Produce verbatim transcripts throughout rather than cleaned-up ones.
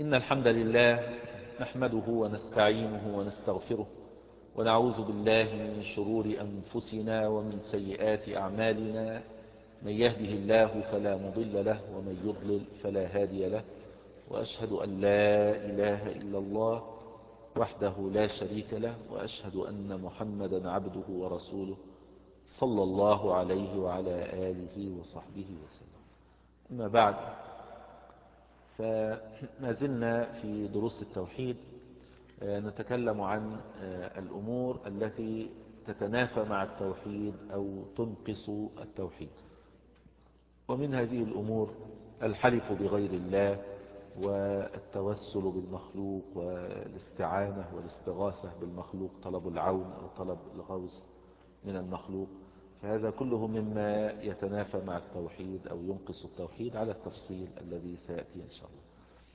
إن الحمد لله نحمده ونستعينه ونستغفره ونعوذ بالله من شرور أنفسنا ومن سيئات أعمالنا. من يهده الله فلا مضل له ومن يضلل فلا هادي له، وأشهد أن لا إله إلا الله وحده لا شريك له، وأشهد أن محمدا عبده ورسوله صلى الله عليه وعلى آله وصحبه وسلم. أما بعد، فما زلنا في دروس التوحيد نتكلم عن الأمور التي تتنافى مع التوحيد أو تنقص التوحيد. ومن هذه الأمور الحلف بغير الله، والتوسل بالمخلوق، والاستعانة والاستغاثة بالمخلوق، طلب العون أو طلب الغوث من المخلوق. فهذا كله مما يتنافى مع التوحيد أو ينقص التوحيد على التفصيل الذي سيأتي إن شاء الله.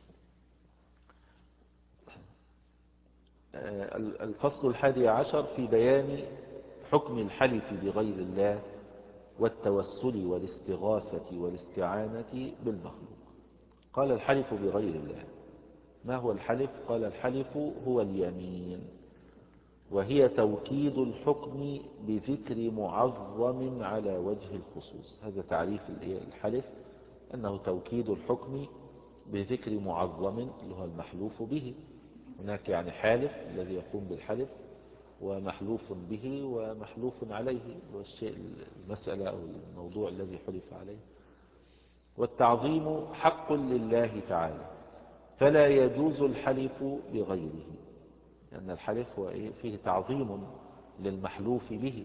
الفصل الحادي عشر في بيان حكم الحلف بغير الله والتوسل والاستغاثة والاستعانة بالمخلوق. قال: الحلف بغير الله. ما هو الحلف؟ قال: الحلف هو اليمين، وهي توكيد الحكم بذكر معظم على وجه الخصوص. هذا تعريف الحلف، أنه توكيد الحكم بذكر معظم اللي هو المحلوف به. هناك يعني حالف الذي يقوم بالحلف، ومحلوف به ومحلوف عليه، والشيء المسألة أو الموضوع الذي حلف عليه. والتعظيم حق لله تعالى، فلا يجوز الحلف بغيره، لأن الحلف هو فيه تعظيم للمحلوف به،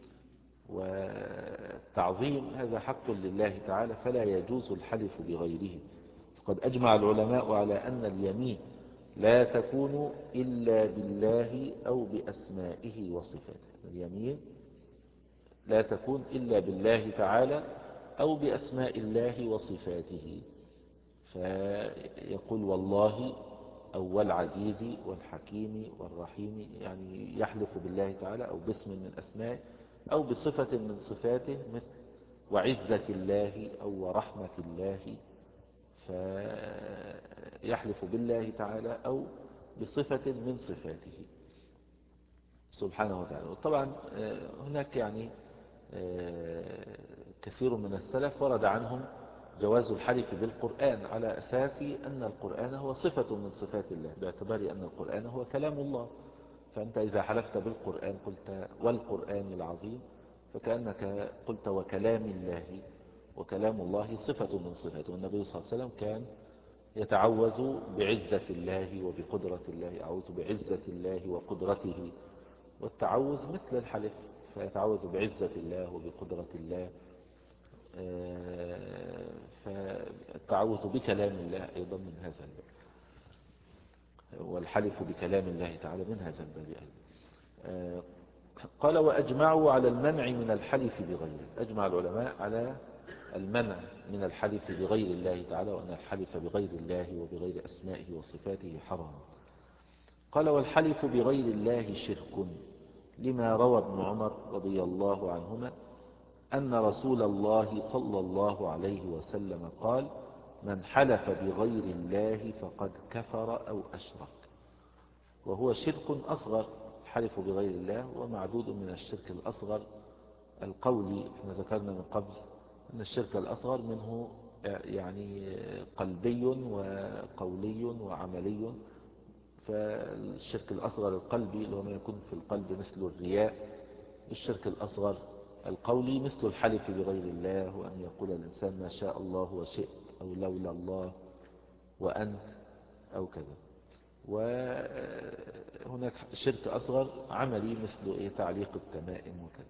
والتعظيم هذا حق لله تعالى، فلا يجوز الحلف بغيره. قد أجمع العلماء على أن اليمين لا تكون إلا بالله أو بأسمائه وصفاته. اليمين لا تكون إلا بالله تعالى أو بأسماء الله وصفاته، فيقول والله أو والعزيز والحكيم والرحيم، يعني يحلف بالله تعالى أو باسم من أسمائه أو بصفة من صفاته، مثل وعزة الله أو ورحمة الله، فيحلف بالله تعالى أو بصفة من صفاته سبحانه وتعالى. وطبعا هناك يعني كثير من السلف ورد عنهم جواز الحلف بالقرآن، على أساس أن القرآن هو صفة من صفات الله، باعتبار أن القرآن هو كلام الله. فأنت إذا حلفت بالقرآن قلت والقرآن العظيم، فكأنك قلت وكلام الله، وكلام الله صفة من صفاته. والنبي صلى الله عليه وسلم كان يتعوذ بعزة الله وبقدرة الله، أعوذ بعزة الله وقدرته، والتعوذ مثل الحلف، فيتعوذ بعزة الله وبقدرة الله. فالتعوذ بكلام الله أيضا من هذا الباب، والحلف بكلام الله تعالى من هذا الباب أيضا. قال: وأجمعوا على المنع من الحلف بغيره. أجمع العلماء على المنع من الحلف بغير الله تعالى، وأن الحلف بغير الله وبغير أسمائه وصفاته حرام. قال: والحلف بغير الله شرك، لما روى ابن عمر رضي الله عنهما أن رسول الله صلى الله عليه وسلم قال: من حلف بغير الله فقد كفر أو أشرك. وهو شرك أصغر، الحلف بغير الله ومعدود من الشرك الأصغر القولي. احنا ذكرنا من قبل أن الشرك الأصغر منه يعني قلبي وقولي وعملي. فالشرك الأصغر القلبي اللي هو ما يكون في القلب مثل الرياء، الشرك الأصغر القولي مثل الحلف بغير الله، وأن يقول الإنسان ما شاء الله وشئت، أو لولا الله وأنت، أو كذا. وهناك شرك أصغر عملي مثل إيه تعليق التمائم وكذا.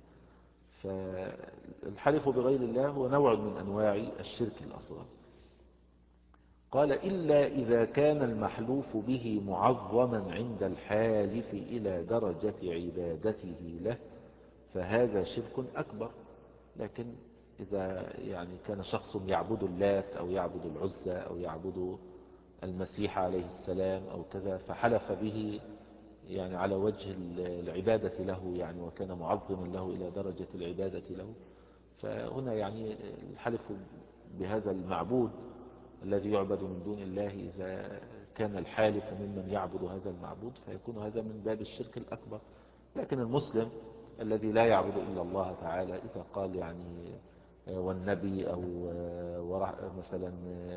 فالحلف بغير الله هو نوع من أنواع الشرك الأصغر. قال: إلا إذا كان المحلوف به معظما عند الحالف إلى درجة عبادته له، فهذا شرك أكبر. لكن إذا يعني كان شخص يعبد اللات أو يعبد العزى أو يعبد المسيح عليه السلام أو كذا، فحلف به يعني على وجه العبادة له، يعني وكان معظما له إلى درجة العبادة له، فهنا يعني الحلف بهذا المعبود الذي يعبد من دون الله إذا كان الحالف ممن يعبد هذا المعبود فيكون هذا من باب الشرك الأكبر. لكن المسلم الذي لا يعبد إلا الله تعالى إذا قال يعني والنبي أو مثلا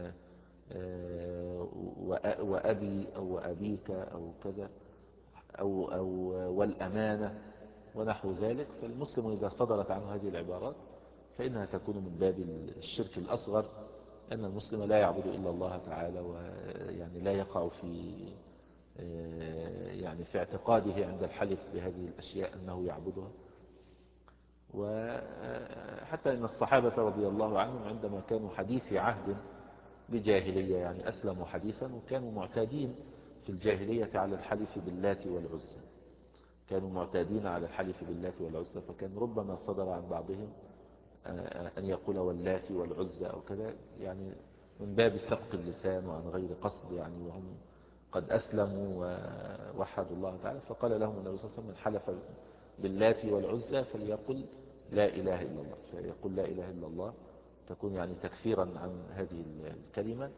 وأبي أو أبيك أو كذا أو, أو والأمانة ونحو ذلك، فالمسلم إذا صدرت عنه هذه العبارات فإنها تكون من باب الشرك الأصغر، أن المسلم لا يعبد إلا الله تعالى، ويعني لا يقع في يعني في اعتقاده عند الحلف بهذه الأشياء أنه يعبدها. وحتى إن الصحابة رضي الله عنهم عندما كانوا حديث عهد بجاهلية، يعني أسلموا حديثا وكانوا معتادين في الجاهلية على الحلف باللات والعزى، كانوا معتادين على الحلف باللات والعزى، فكان ربما صدر عن بعضهم أن يقول واللات والعزى أو كذا، يعني من باب سبق اللسان وعن غير قصد، يعني وهم قد أسلموا ووحدوا الله تعالى. فقال لهم النبي صلى الله عليه وسلم من حلف باللات والعزى فليقل لا إله إلا الله، فيقول لا إله إلا الله تكون يعني تكفيرا عن هذه الكلمة.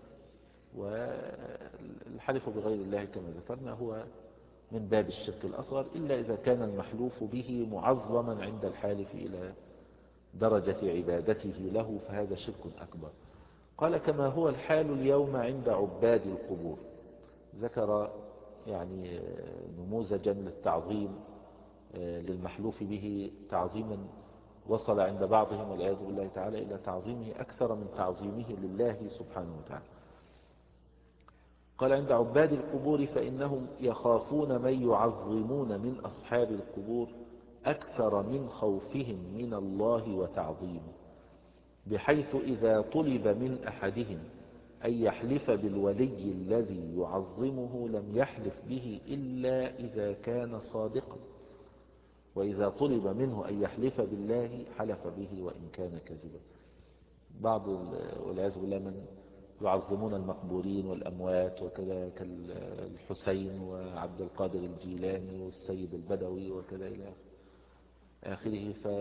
والحلف بغير الله كما ذكرنا هو من باب الشرك الأصغر، إلا إذا كان المحلوف به معظما عند الحالف إلى درجة عبادته له فهذا شرك أكبر. قال كما هو الحال اليوم عند عباد القبور. ذكر يعني نموذجا للتعظيم للمحلوف به، تعظيما وصل عند بعضهم والعياذ بالله تعالى إلى تعظيمه أكثر من تعظيمه لله سبحانه وتعالى. قال عند عباد القبور فإنهم يخافون من يعظمون من أصحاب القبور أكثر من خوفهم من الله وتعظيمه، بحيث إذا طلب من أحدهم أن يحلف بالولي الذي يعظمه لم يحلف به إلا إذا كان صادقا، وإذا طلب منه أن يحلف بالله حلف به وإن كان كذبا. بعض والعياذ بالله من يعظمون المقبورين والأموات وكذا كالحسين وعبد القادر الجيلاني والسيد البدوي وكذا إلى آخره. ف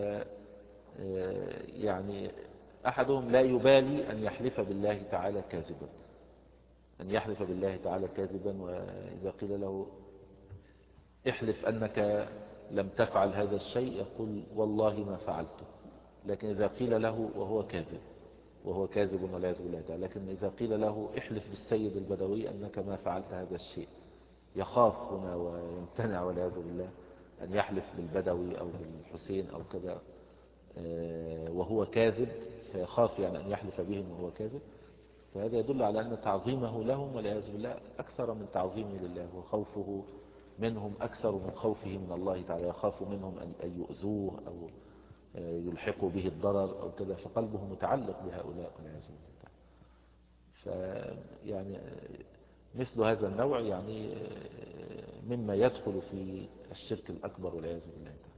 يعني أحدهم لا يبالي أن يحلف بالله تعالى كاذبا، أن يحلف بالله تعالى كاذبا، وإذا قيل له احلف أنك لم تفعل هذا الشيء يقول والله ما فعلته. لكن إذا قيل له وهو كاذب وهو كاذب والعياذ بالله تعالى، لكن إذا قيل له احلف بالسيد البدوي أنك ما فعلت هذا الشيء يخاف هنا ويمتنع والعياذ بالله أن يحلف بالبدوي أو بالحسين أو كذا وهو كاذب، فيخاف يعني أن يحلف بهم وهو كاذب. فهذا يدل على أن تعظيمه لهم والعياذ بالله أكثر من تعظيمه لله، وخوفه منهم أكثر من خوفه من الله تعالى، يخاف منهم أن يؤذوه أو يلحقوا به الضرر أو كذا، فقلبه متعلق بهؤلاء والعياذ بالله تعالى. فيعني مثل هذا النوع يعني مما يدخل في الشرك الأكبر والعياذ بالله تعالى.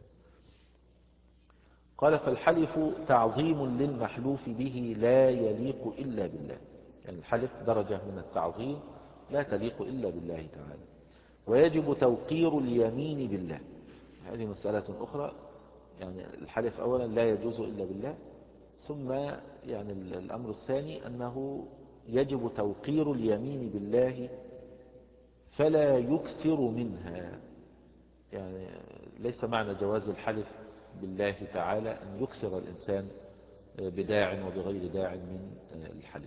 قال فالحلف تعظيم للمحلوف به لا يليق إلا بالله، يعني الحلف درجة من التعظيم لا تليق إلا بالله تعالى. ويجب توقير اليمين بالله، هذه مسألة أخرى. يعني الحلف أولا لا يجوز إلا بالله، ثم يعني الأمر الثاني أنه يجب توقير اليمين بالله فلا يكثر منها. يعني ليس معنى جواز الحلف بالله تعالى أن يكثر الإنسان بداع وبغير داع من الحلف.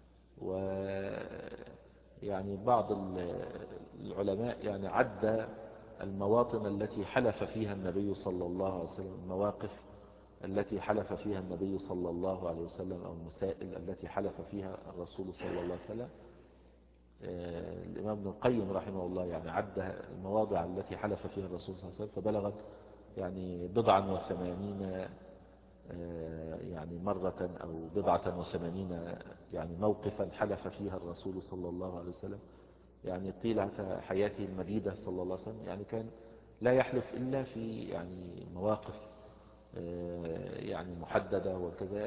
ويعني بعض العلماء يعني عد المواطن التي حلف فيها النبي صلى الله عليه وسلم، المواقف التي حلف فيها النبي صلى الله عليه وسلم، أو المسائل التي حلف فيها الرسول صلى الله عليه وسلم. الإمام ابن القيم رحمه الله يعني عد المواضع التي حلف فيها الرسول صلى الله عليه وسلم فبلغت يعني بضعا وثمانين يعني مرة أو بضعة وثمانين يعني موقفا حلف فيها الرسول صلى الله عليه وسلم. يعني طيلة حياته المديدة صلى الله عليه وسلم يعني كان لا يحلف إلا في يعني مواقف يعني محددة وكذا،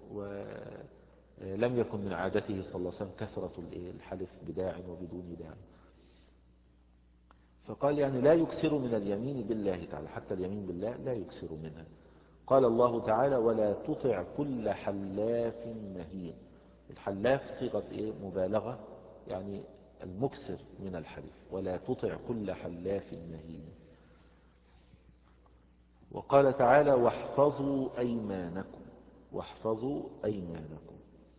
ولم يكن من عادته صلى الله عليه وسلم كثرة الحلف بداع وبدون داع. فقال يعني لا يكثر من اليمين بالله تعالى، حتى اليمين بالله لا يكثر منها. قال الله تعالى ولا تطع كل حلاف مهين. الحلاف صيغة إيه؟ مبالغة، يعني المكسر من الحلف. ولا تطع كل حلاف مهين. وقال تعالى واحفظوا أيمانكم. واحفظوا أيمانكم.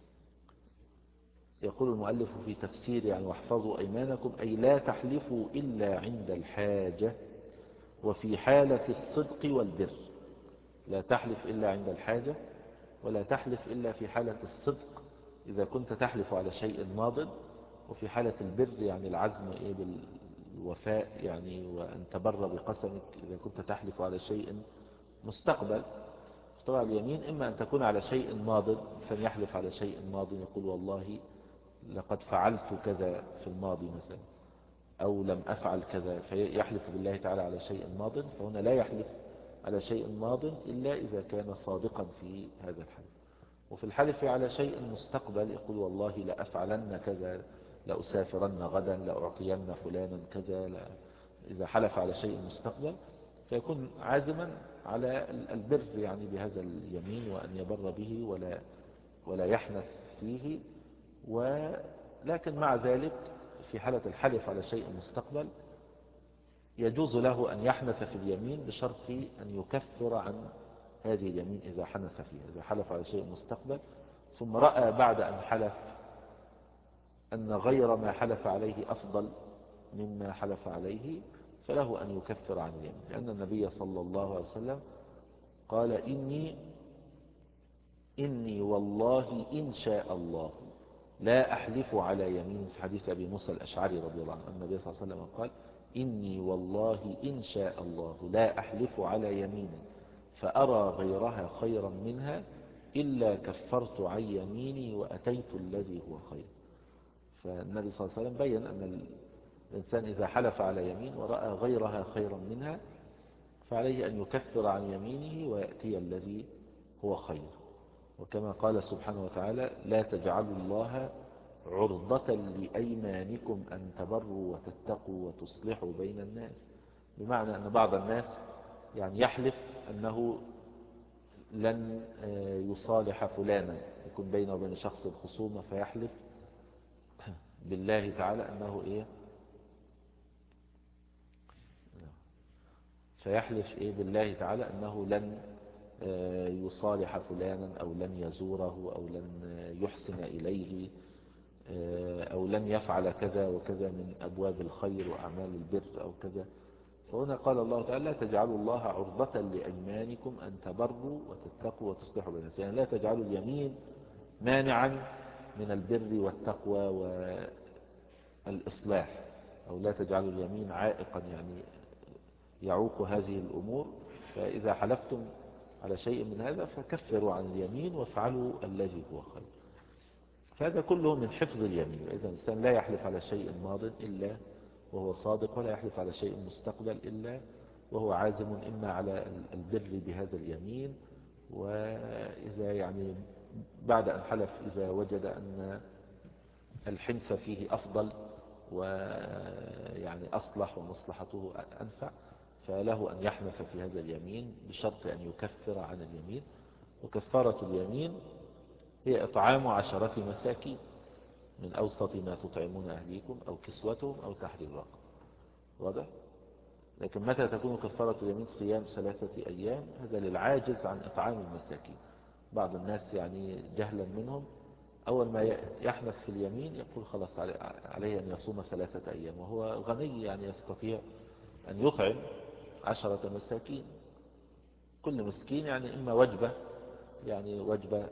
يقول المؤلف في تفسير يعني واحفظوا أيمانكم أي لا تحلفوا إلا عند الحاجة وفي حالة الصدق والبر. لا تحلف إلا عند الحاجة، ولا تحلف إلا في حالة الصدق إذا كنت تحلف على شيء ماض، وفي حالة البر يعني العزم إيه بالوفاء يعني وأن تبر بقسمك إذا كنت تحلف على شيء مستقبل. طبعا اليمين إما أن تكون على شيء ماض فليحلف على شيء ماض يقول والله لقد فعلت كذا في الماضي مثلا، أو لم أفعل كذا فيحلف بالله تعالى على شيء ماض. فهنا لا يحلف على شيء ماض إلا إذا كان صادقا في هذا الحلف. وفي الحلف على شيء مستقبل يقول والله لأفعلن كذا، لأسافرن غدا، لأعطين فلانا كذا. لا. إذا حلف على شيء مستقبل فيكون عازما على البر يعني بهذا اليمين وأن يبر به ولا ولا يحنث فيه. ولكن مع ذلك في حالة الحلف على شيء مستقبل يجوز له أن يحنث في اليمين بشرط أن يكفر عن هذه اليمين إذا حنث فيها. إذا حلف على شيء مستقبل ثم رأى بعد أن حلف أن غير ما حلف عليه أفضل مما حلف عليه فله أن يكفر عن اليمين، لأن النبي صلى الله عليه وسلم قال إني إني والله إن شاء الله لا أحلف على يمين. في حديث أبي موسى الأشعري رضي الله عنه النبي صلى الله عليه وسلم قال إني والله إن شاء الله لا أحلف على يمين فأرى غيرها خيرا منها إلا كفرت عن يميني وأتيت الذي هو خير. فالنبي صلى الله عليه وسلم بيّن أن الإنسان إذا حلف على يمين ورأى غيرها خيرا منها فعليه أن يكفر عن يمينه ويأتي الذي هو خير. وكما قال سبحانه وتعالى لا تجعلوا الله عرضة لأيمانكم أن تبروا وتتقوا وتصلحوا بين الناس. بمعنى أن بعض الناس يعني يحلف أنه لن يصالح فلانا، يكون بينه وبين شخص خصومة فيحلف بالله تعالى أنه إيه فيحلف إيه بالله تعالى أنه لن يصالح فلانا أو لن يزوره أو لن يحسن إليه أو لن يفعل كذا وكذا من أبواب الخير وأعمال البر أو كذا. فهنا قال الله تعالى لا تجعلوا الله عرضة لأيمانكم أن تبروا وتتقوا وتصلحوا بين الناس. يعني لا تجعلوا اليمين مانعا من البر والتقوى والإصلاح، أو لا تجعلوا اليمين عائقا يعني يعوق هذه الأمور. فإذا حلفتم على شيء من هذا فكفروا عن اليمين وافعلوا الذي هو خير. فهذا كله من حفظ اليمين. إذا الإنسان لا يحلف على شيء ماض إلا وهو صادق، ولا يحلف على شيء مستقبل إلا وهو عازم إما على البر بهذا اليمين، وإذا يعني بعد أن حلف إذا وجد أن الحنث فيه أفضل ويعني أصلح ومصلحته أنفع فله أن يحنث في هذا اليمين بشرط أن يكفر عن اليمين. وكفارة اليمين هي إطعام عشرة مساكين من أوسط ما تطعمون أهليكم أو كسوتهم أو تحرير رقبة. واضح؟ لكن متى تكون كفارة اليمين؟ صيام ثلاثة أيام، هذا للعاجز عن إطعام المساكين. بعض الناس يعني جهلا منهم أول ما يحنث في اليمين يقول خلاص عليه أن يصوم ثلاثة أيام، وهو غني يعني يستطيع أن يطعم عشرة مساكين، كل مسكين يعني إما وجبة يعني وجبة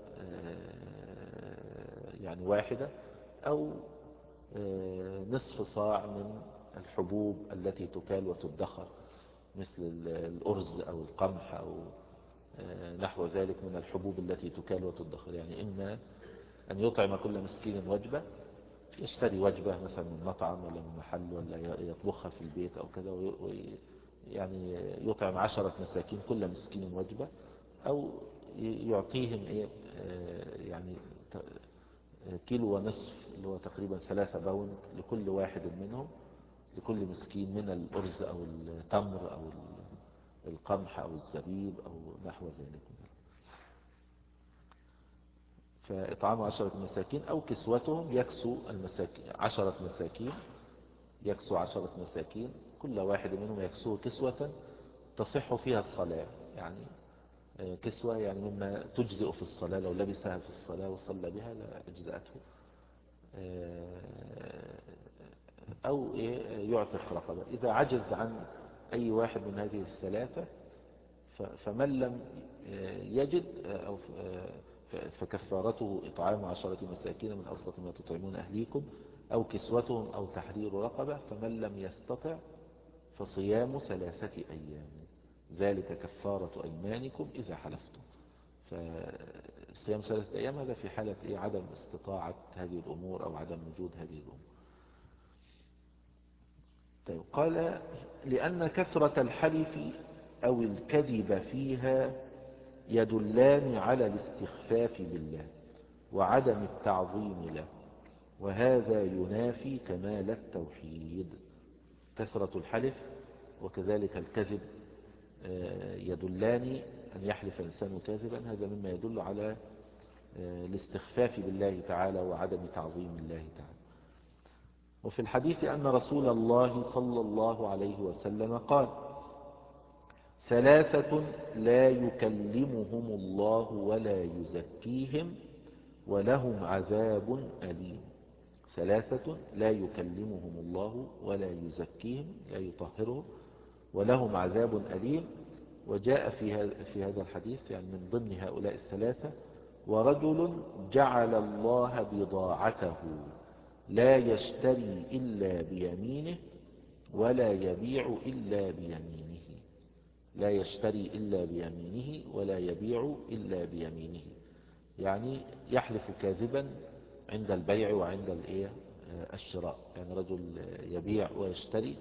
يعني واحدة أو نصف صاع من الحبوب التي تكال وتدخر مثل الأرز أو القمح أو نحو ذلك من الحبوب التي تكال وتدخر. يعني إما أن يطعم كل مسكين وجبة، يشتري وجبة مثلا من مطعم ولا من محل ولا يطبخها في البيت أو كذا، يعني يطعم عشرة مساكين كل مسكين وجبة، أو يعطيهم إيه يعني كيلو ونصف اللي هو تقريبا ثلاثة باوند لكل واحد منهم، لكل مسكين من الأرز أو التمر أو القمح أو الزبيب أو نحو ذلك. فإطعام عشرة مساكين أو كسوتهم، يكسو المساكين عشرة مساكين، يكسو عشرة مساكين، كل واحد منهم يكسوه كسوة تصح فيها الصلاة. يعني كسوة يعني مما تجزئ في الصلاة، لو لبسها في الصلاة وصلى بها لا أجزأته. أو يعتق رقبة. إذا عجز عن أي واحد من هذه الثلاثة فمن لم يجد أو فكفارته إطعام عشرة مساكين من أوسط ما تطعمون أهليكم أو كسوتهم أو تحرير رقبة، فمن لم يستطع فصيام ثلاثة أيام، ذلك كفارة أيمانكم إذا حلفتم. فصيام ثلاثة أيام هذا في حالة إيه؟ عدم استطاعة هذه الأمور أو عدم وجود هذه الأمور. طيب قال لأن كثرة الحلف أو الكذب فيها يدلان على الاستخفاف بالله وعدم التعظيم له، وهذا ينافي كمال التوحيد. كثرة الحلف وكذلك الكذب يدلان، أن يحلف الإنسان كاذبا هذا مما يدل على الاستخفاف بالله تعالى وعدم تعظيم الله تعالى. وفي الحديث أن رسول الله صلى الله عليه وسلم قال ثلاثة لا يكلمهم الله ولا يزكيهم ولهم عذاب أليم. ثلاثة لا يكلمهم الله ولا يزكيهم، لا يطهرهم، ولهم عذاب أليم. وجاء في هذا الحديث يعني من ضمن هؤلاء الثلاثة ورجل جعل الله بضاعته لا يشتري إلا بيمينه ولا يبيع إلا بيمينه، لا يشتري إلا بيمينه ولا يبيع إلا بيمينه، يعني يحلف كاذبا عند البيع وعند الايه الشراء. يعني رجل يبيع ويشتري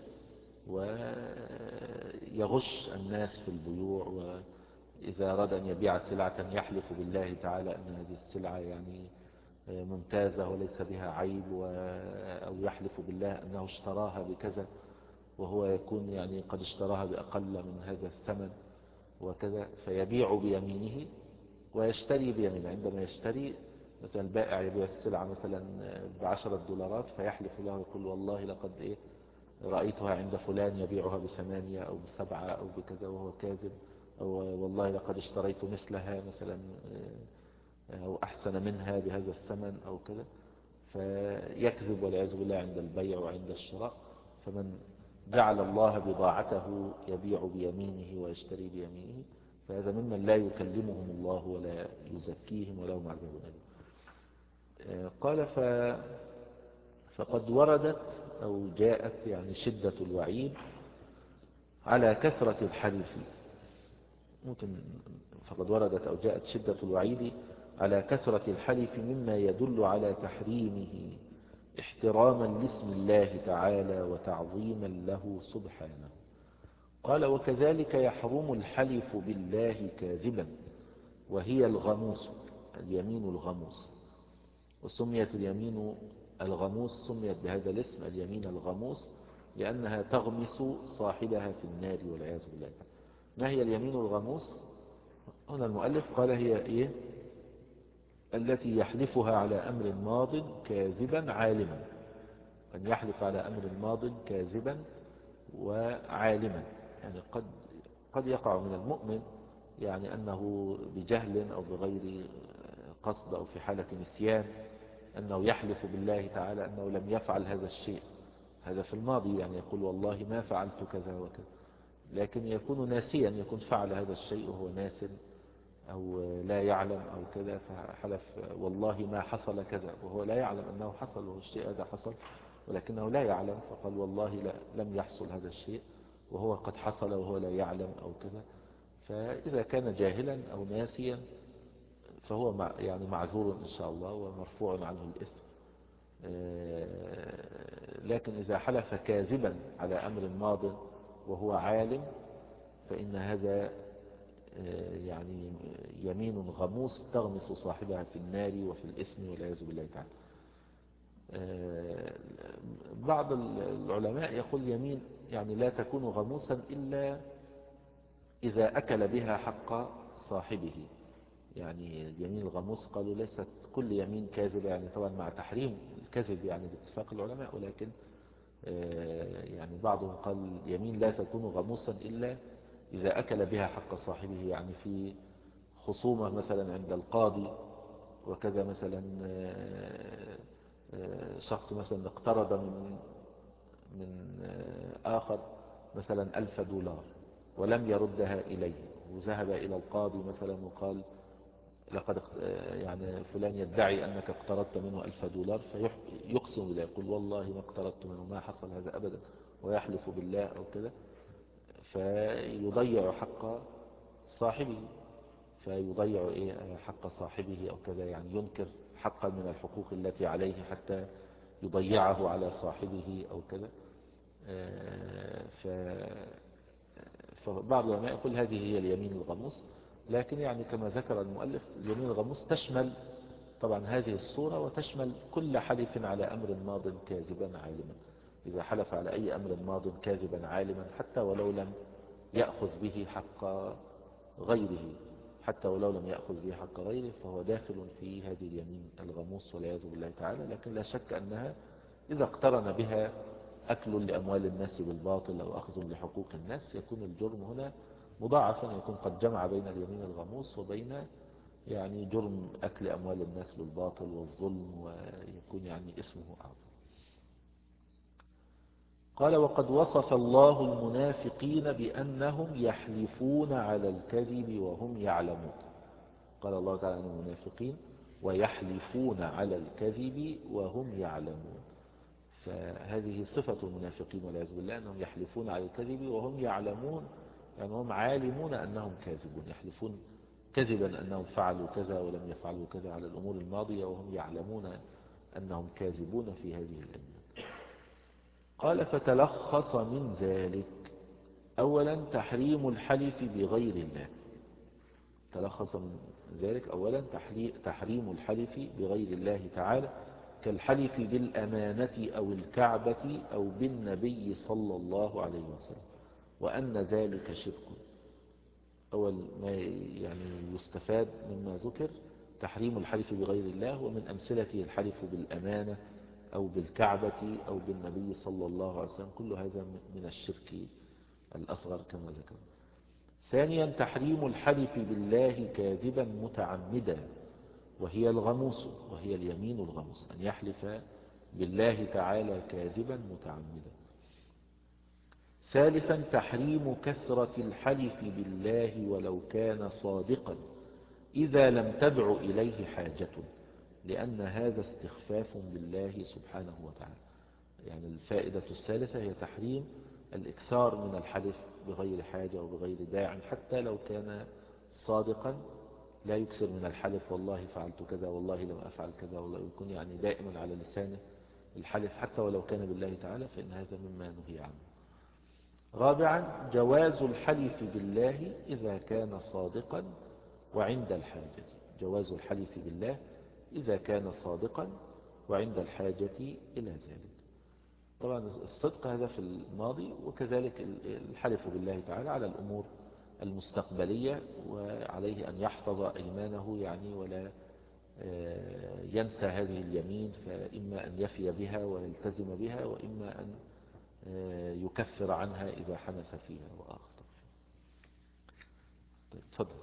ويغش الناس في البيوع، وإذا أراد أن يبيع سلعة يحلف بالله تعالى أن هذه السلعة يعني ممتازة وليس بها عيب، أو يحلف بالله أنه اشتراها بكذا وهو يكون يعني قد اشتراها بأقل من هذا الثمن وكذا، فيبيع بيمينه ويشتري بيمينه. عندما يشتري مثلا البائع يبيع السلعة مثلا بعشرة دولارات فيحلف له يقول والله لقد إيه رأيتها عند فلان يبيعها بثمانية أو بسبعة أو بكذا وهو كاذب، أو والله لقد اشتريت مثلها مثلا أو أحسن منها بهذا الثمن أو كذا، فيكذب والعياذ بالله عند البيع وعند الشراء. فمن جعل الله بضاعته يبيع بيمينه ويشتري بيمينه فهذا ممن لا يكلمهم الله ولا يزكيهم ولهم عذاب أليم. قال ف فقد وردت أو جاءت يعني شدة الوعيد على كثرة الحلف، ممكن فقد وردت أو جاءت شدة الوعيد على كثرة الحلف مما يدل على تحريمه احتراما لاسم الله تعالى وتعظيما له سبحانه. قال وكذلك يحرم الحلف بالله كاذبا وهي الغموس، اليمين الغموس. وسميت اليمين الغموس سميت بهذا الاسم اليمين الغموس لأنها تغمس صاحبها في النار والعياذ بالله. ما هي اليمين الغموس؟ هنا المؤلف قال هي إيه؟ التي يحلفها على أمر ماض كاذبا عالما، أن يحلف على أمر ماض كاذبا وعالما. يعني قد قد يقع من المؤمن يعني أنه بجهل أو بغير قصد أو في حالة نسيان أنه يحلف بالله تعالى أنه لم يفعل هذا الشيء، هذا في الماضي، يعني يقول والله ما فعلت كذا وكذا، لكن يكون ناسيا، يكون فعل هذا الشيء وهو ناس أو لا يعلم أو كذا، فحلف والله ما حصل كذا وهو لا يعلم أنه حصل وهو الشيء هذا حصل ولكنه لا يعلم، فقال والله لا لم يحصل هذا الشيء وهو قد حصل وهو لا يعلم أو كذا. فإذا كان جاهلا أو ناسيا فهو يعني معذور إن شاء الله ومرفوع عنه الإثم. لكن إذا حلف كاذبا على أمر ماض وهو عالم فإن هذا يعني يمين غموس تغمس صاحبها في النار وفي الإثم والعياذ بالله تعالى. بعض العلماء يقول يمين يعني لا تكون غموسا إلا إذا أكل بها حق صاحبه. يعني اليمين الغموس قالوا ليست كل يمين كاذبة، يعني طبعا مع تحريم الكذب يعني باتفاق العلماء، ولكن يعني بعضهم قال يمين لا تكون غموسا إلا إذا أكل بها حق صاحبه، يعني في خصومة مثلا عند القاضي وكذا، مثلا شخص مثلا اقترض من من آخر مثلا ألف دولار ولم يردها إليه، وذهب إلى القاضي مثلا وقال لقد يعني فلان يدعي أنك اقترضت منه ألف دولار، فيقسم بالله يقول والله ما اقترضت منه، ما حصل هذا أبدا، ويحلف بالله أو كذا، فيضيع حق صاحبه، فيضيع إيه حق صاحبه أو كذا، يعني ينكر حقا من الحقوق التي عليه حتى يضيعه على صاحبه أو كذا. فبعض العلماء يقول هذه هي اليمين الغموس، لكن يعني كما ذكر المؤلف اليمين الغموس تشمل طبعا هذه الصورة، وتشمل كل حلف على أمر ماض كاذبا عالما. إذا حلف على أي أمر ماض كاذبا عالما حتى ولو لم يأخذ به حق غيره، حتى ولو لم يأخذ به حق غيره، فهو داخل في هذه اليمين الغموس والعياذ بالله تعالى. لكن لا شك أنها إذا اقترن بها أكل لأموال الناس بالباطل أو أخذ لحقوق الناس، يكون الجرم هنا مضاعفا، يكون قد جمع بين اليمين الغموس وبين يعني جرم أكل أموال الناس بالباطل والظلم، ويكون يعني اسمه أعظم. قال وقد وصف الله المنافقين بأنهم يحلفون على الكذب وهم يعلمون. قال الله تعالى عن المنافقين ويحلفون على الكذب وهم يعلمون، فهذه صفة المنافقين والعياذ بالله، أنهم يحلفون على الكذب وهم يعلمون، يعني هم عالمون أنهم كاذبون، يحلفون كذبا أنهم فعلوا كذا ولم يفعلوا كذا على الأمور الماضية، وهم يعلمون أنهم كاذبون في هذه الأيام. قال فتلخص من ذلك أولا تحريم الحلف بغير الله. تلخص من ذلك أولا تحريم الحلف بغير الله تعالى، كالحلف بالأمانة أو الكعبة أو بالنبي صلى الله عليه وسلم، وأن ذلك شرك. أول ما يعني يستفاد مما ذكر تحريم الحلف بغير الله، ومن أمثلته الحلف بالأمانة أو بالكعبة أو بالنبي صلى الله عليه وسلم، كل هذا من الشرك الأصغر كما ذكر. ثانيا تحريم الحلف بالله كاذبا متعمدا، وهي الغموس، وهي اليمين الغموس، أن يحلف بالله تعالى كاذبا متعمدا. ثالثا تحريم كثرة الحلف بالله ولو كان صادقا إذا لم تدع إليه حاجة، لأن هذا استخفاف بالله سبحانه وتعالى. يعني الفائدة الثالثة هي تحريم الإكثار من الحلف بغير حاجة وبغير داع، حتى لو كان صادقا لا يكثر من الحلف والله فعلت كذا والله لم أفعل كذا، والله يكون يعني دائما على لسانه الحلف حتى ولو كان بالله تعالى، فإن هذا مما نهي عنه. رابعا جواز الحلف بالله إذا كان صادقا وعند الحاجة. جواز الحلف بالله إذا كان صادقا وعند الحاجة إلى ذلك. طبعا الصدق هذا في الماضي، وكذلك الحلف بالله تعالى على الأمور المستقبلية، وعليه أن يحفظ أيمانه يعني ولا ينسى هذه اليمين، فإما أن يفي بها ويلتزم بها، وإما أن يكفر عنها إذا حنث فيها وأخطأ فيها. طيب تفضل.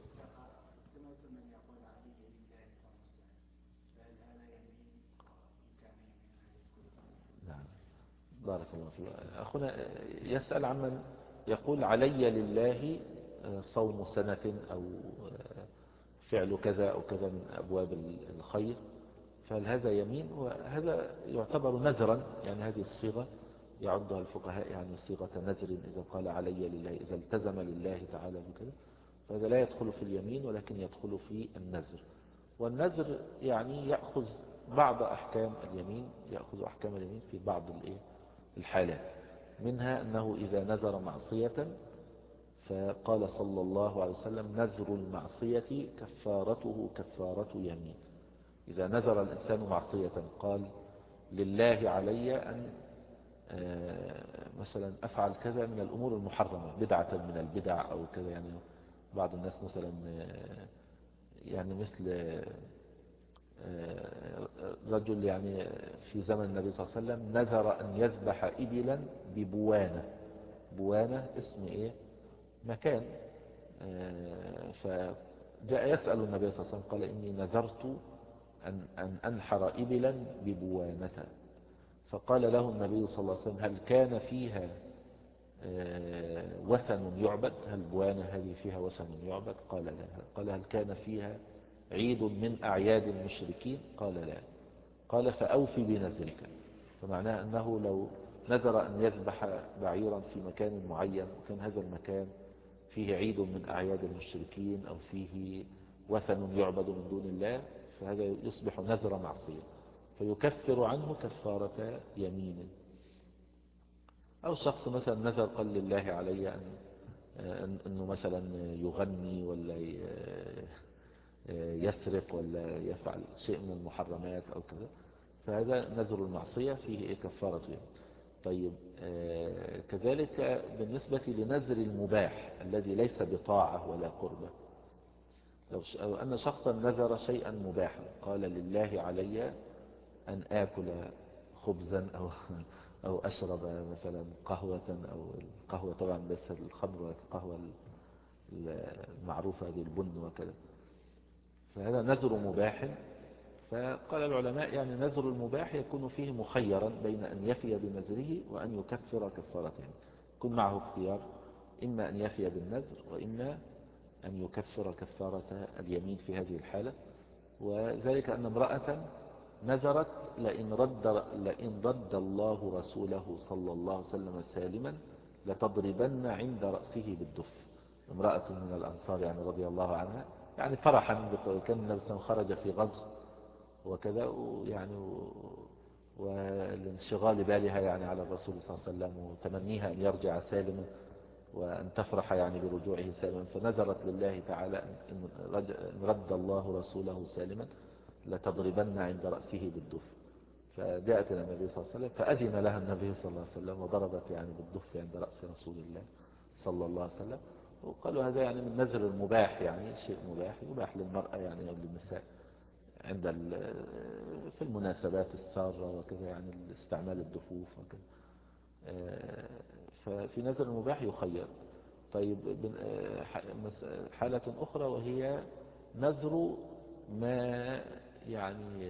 نعم بارك الله فيك. أخونا يسأل عمن يقول علي لله صوم سنة أو فعل كذا أو كذا من أبواب الخير، فهل هذا يمين؟ وهذا يعتبر نذرا، يعني هذه الصيغة يعدها الفقهاء يعني صيغة نذر، إذا قال علي لله، إذا التزم لله تعالى بكذا، فهذا لا يدخل في اليمين ولكن يدخل في النذر. والنذر يعني يأخذ بعض أحكام اليمين، يأخذ أحكام اليمين في بعض الحالات، منها أنه إذا نذر معصية فقال صلى الله عليه وسلم نذر المعصية كفارته كفارة يمين. إذا نذر الإنسان معصية قال لله علي أن مثلا أفعل كذا من الأمور المحرمة، بدعة من البدع أو كذا، يعني بعض الناس مثلا يعني مثل رجل يعني في زمن النبي صلى الله عليه وسلم نذر أن يذبح إبلا ببوانة. بوانة اسم إيه؟ مكان. فجاء يسأل النبي صلى الله عليه وسلم قال إني نذرت أن, أن أنحر إبلا ببوانة. فقال له النبي صلى الله عليه وسلم هل كان فيها وثن يعبد؟ هل بوانة هذه فيها وثن يعبد؟ قال لا. قال هل كان فيها عيد من أعياد المشركين؟ قال لا. قال فأوفي بنذرك. فمعناه أنه لو نذر أن يذبح بعيرا في مكان معين وكان هذا المكان فيه عيد من أعياد المشركين أو فيه وثن يعبد من دون الله فهذا يصبح نذر معصية فيكفر عنه كفارة يمين. أو شخص مثلا نذر قال لله علي أن أنه مثلا يغني ولا يسرق ولا يفعل شيء من المحرمات أو كذا فهذا نذر المعصية فيه كفارة يمين. طيب كذلك بالنسبة لنذر المباح الذي ليس بطاعة ولا قربة. لو أن شخصا نذر شيئا مباحا قال لله علي أن آكل خبزا أو أو أشرب مثلا قهوة أو القهوة طبعا ليس الخمر ولا القهوة المعروفة هذه البن وكذا فهذا نذر مباح. فقال العلماء يعني نذر المباح يكون فيه مخيرا بين أن يفي بنذره وأن يكفر كفارته. يكون معه اختيار إما أن يفي بالنذر وإما أن يكفر كفارة اليمين في هذه الحالة. وذلك أن امرأة نذرت لئن رد, لئن رد الله رسوله صلى الله عليه وسلم سالما لتضربن عند رأسه بالدف. امرأة من الأنصار يعني رضي الله عنها يعني فرحا كان النبي صلى الله عليه وسلم خرج في غزو وكذا يعني والانشغال بالها يعني على الرسول صلى الله عليه وسلم وتمنيها أن يرجع سالما وأن تفرح يعني برجوعه سالما فنذرت لله تعالى إن رد الله رسوله سالما لتضربن عند رأسه بالدف. فجاءت إلى النبي صلى الله عليه وسلم فأذن لها النبي صلى الله عليه وسلم وضربت يعني بالدف عند رأس رسول الله صلى الله عليه وسلم. وقالوا هذا يعني من نذر المباح يعني شيء مباح يباح للمرأة يعني أو للنساء عند في المناسبات السارة وكذا يعني استعمال الدفوف وكذا. ففي نذر المباح يخير. طيب حالة أخرى وهي نذر ما يعني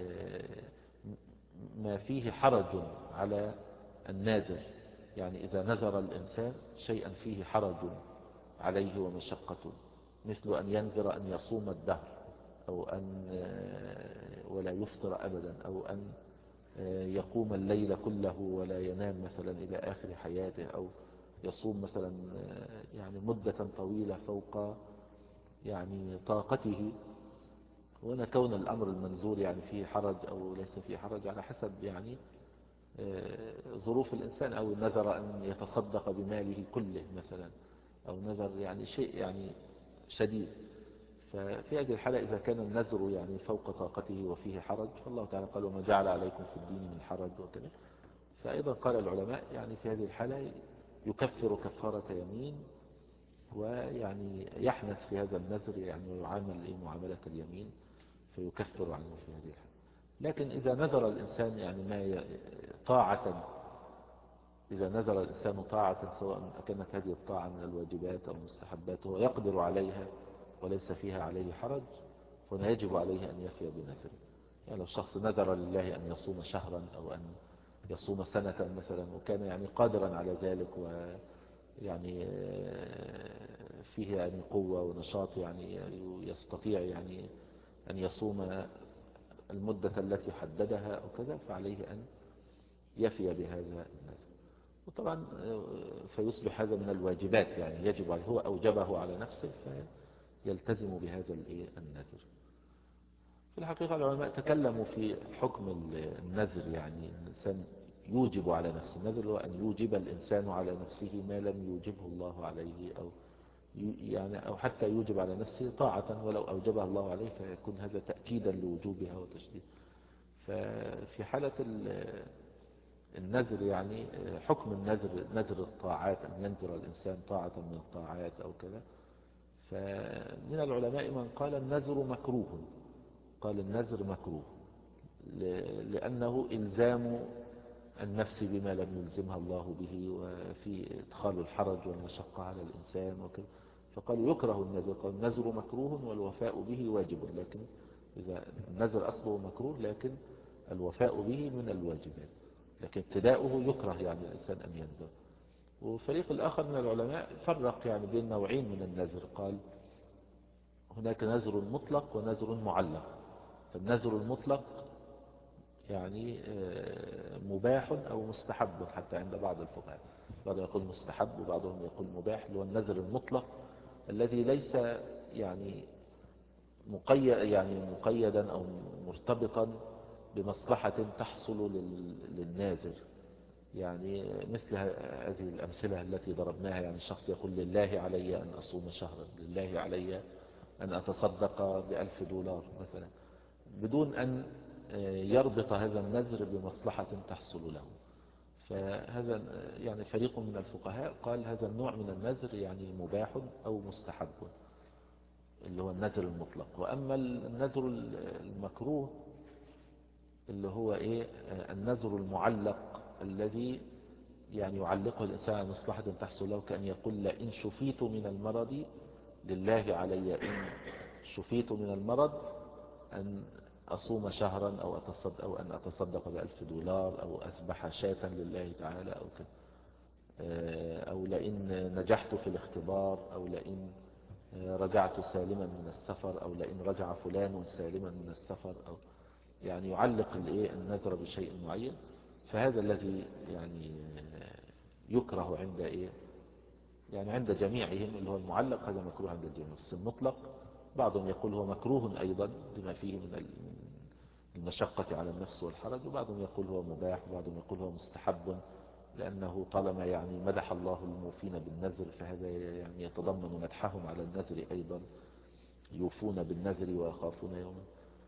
ما فيه حرج على الناذر. يعني إذا نذر الإنسان شيئا فيه حرج عليه ومشقة مثل أن ينذر أن يصوم الدهر أو أن ولا يفطر أبدا أو أن يقوم الليل كله ولا ينام مثلا إلى آخر حياته أو يصوم مثلا يعني مدة طويلة فوق يعني طاقته. وهنا كون الأمر المنذور يعني فيه حرج أو ليس فيه حرج على حسب يعني ظروف الإنسان. أو نذر أن يتصدق بماله كله مثلا أو نذر يعني شيء يعني شديد. ففي هذه الحالة إذا كان النذر يعني فوق طاقته وفيه حرج فالله تعالى قال وما جعل عليكم في الدين من حرج وكذا. فأيضا قال العلماء يعني في هذه الحالة يكفر كفارة يمين ويعني يحنث في هذا النذر يعني ويعامل معاملة اليمين فيكفر عنه في هذه الحالة. لكن إذا نذر الإنسان يعني ما طاعة إذا نذر الإنسان طاعة سواء كانت هذه الطاعة من الواجبات أو المستحبات وهو يقدر عليها وليس فيها عليه حرج فهنا يجب عليه أن يفي بنذره. يعني لو الشخص نذر لله أن يصوم شهرا أو أن يصوم سنة مثلا وكان يعني قادرا على ذلك ويعني فيه يعني قوة ونشاط يعني يستطيع يعني أن يصوم المدة التي حددها أو كذا فعليه أن يفي بهذا النذر. وطبعا فيصبح هذا من الواجبات يعني يجب عليه هو أوجبه على نفسه فيلتزم بهذا النذر. في الحقيقة العلماء تكلموا في حكم النذر يعني الإنسان يوجب على نفسه. النذر هو أن يوجب الإنسان على نفسه ما لم يوجبه الله عليه أو يعني أو حتى يوجب على نفسه طاعة ولو أوجبها الله عليه فيكون هذا تأكيدا لوجوبها وتشديد. ففي حالة النذر يعني حكم النذر نذر الطاعات أن ينذر الإنسان طاعة من الطاعات أو كذا. فمن العلماء من قال النذر مكروه قال النذر مكروه لأنه إلزام النفس بما لم يلزمها الله به، وفي إدخال الحرج والمشقة على الإنسان وكذا. فقالوا يكره النذر، قال النذر مكروه والوفاء به واجب، لكن إذا النذر أصله مكروه لكن الوفاء به من الواجبات، لكن ابتداؤه يكره يعني الإنسان أن ينذر. وفريق الآخر من العلماء فرق يعني بين نوعين من النذر، قال هناك نذر مطلق ونذر معلق. فالنذر المطلق يعني مباح أو مستحب حتى عند بعض الفقهاء، بعضهم يقول مستحب وبعضهم يقول مباح، اللي هو النذر المطلق الذي ليس يعني مقيد يعني مقيدا أو مرتبطا بمصلحة تحصل للناذر. يعني مثل هذه الأمثلة التي ضربناها، يعني الشخص يقول لله علي أن أصوم شهرا، لله علي أن أتصدق بألف دولار مثلا، بدون أن يربط هذا النذر بمصلحة تحصل له. فهذا يعني فريق من الفقهاء قال هذا النوع من النذر يعني مباح أو مستحب، اللي هو النذر المطلق. وأما النذر المكروه اللي هو إيه النذر المعلق، الذي يعني يعلقه الإنسان على مصلحة تحصل له، كأن يقول لئن شفيت من المرض لله علي إن شفيت من المرض أن أصوم شهرا أو أتصدق, أو أن أتصدق بألف دولار أو أذبح شاة لله تعالى أو كذا، أو لئن نجحت في الاختبار، أو لئن رجعت سالما من السفر، أو لئن رجع فلان سالما من السفر، أو يعني يعلق النذر بشيء معين. فهذا الذي يعني يكره عند إيه يعني عند جميعهم، اللي هو المعلق هذا مكروه عند الجميع. بس المطلق بعضهم يقول هو مكروه أيضا بما فيه من المشقة على النفس والحرج، وبعضهم يقول هو مباح، وبعضهم يقول هو مستحب، لأنه طالما يعني مدح الله الموفين بالنذر فهذا يعني يتضمن مدحهم على النذر أيضا، يوفون بالنذر ويخافون يوما.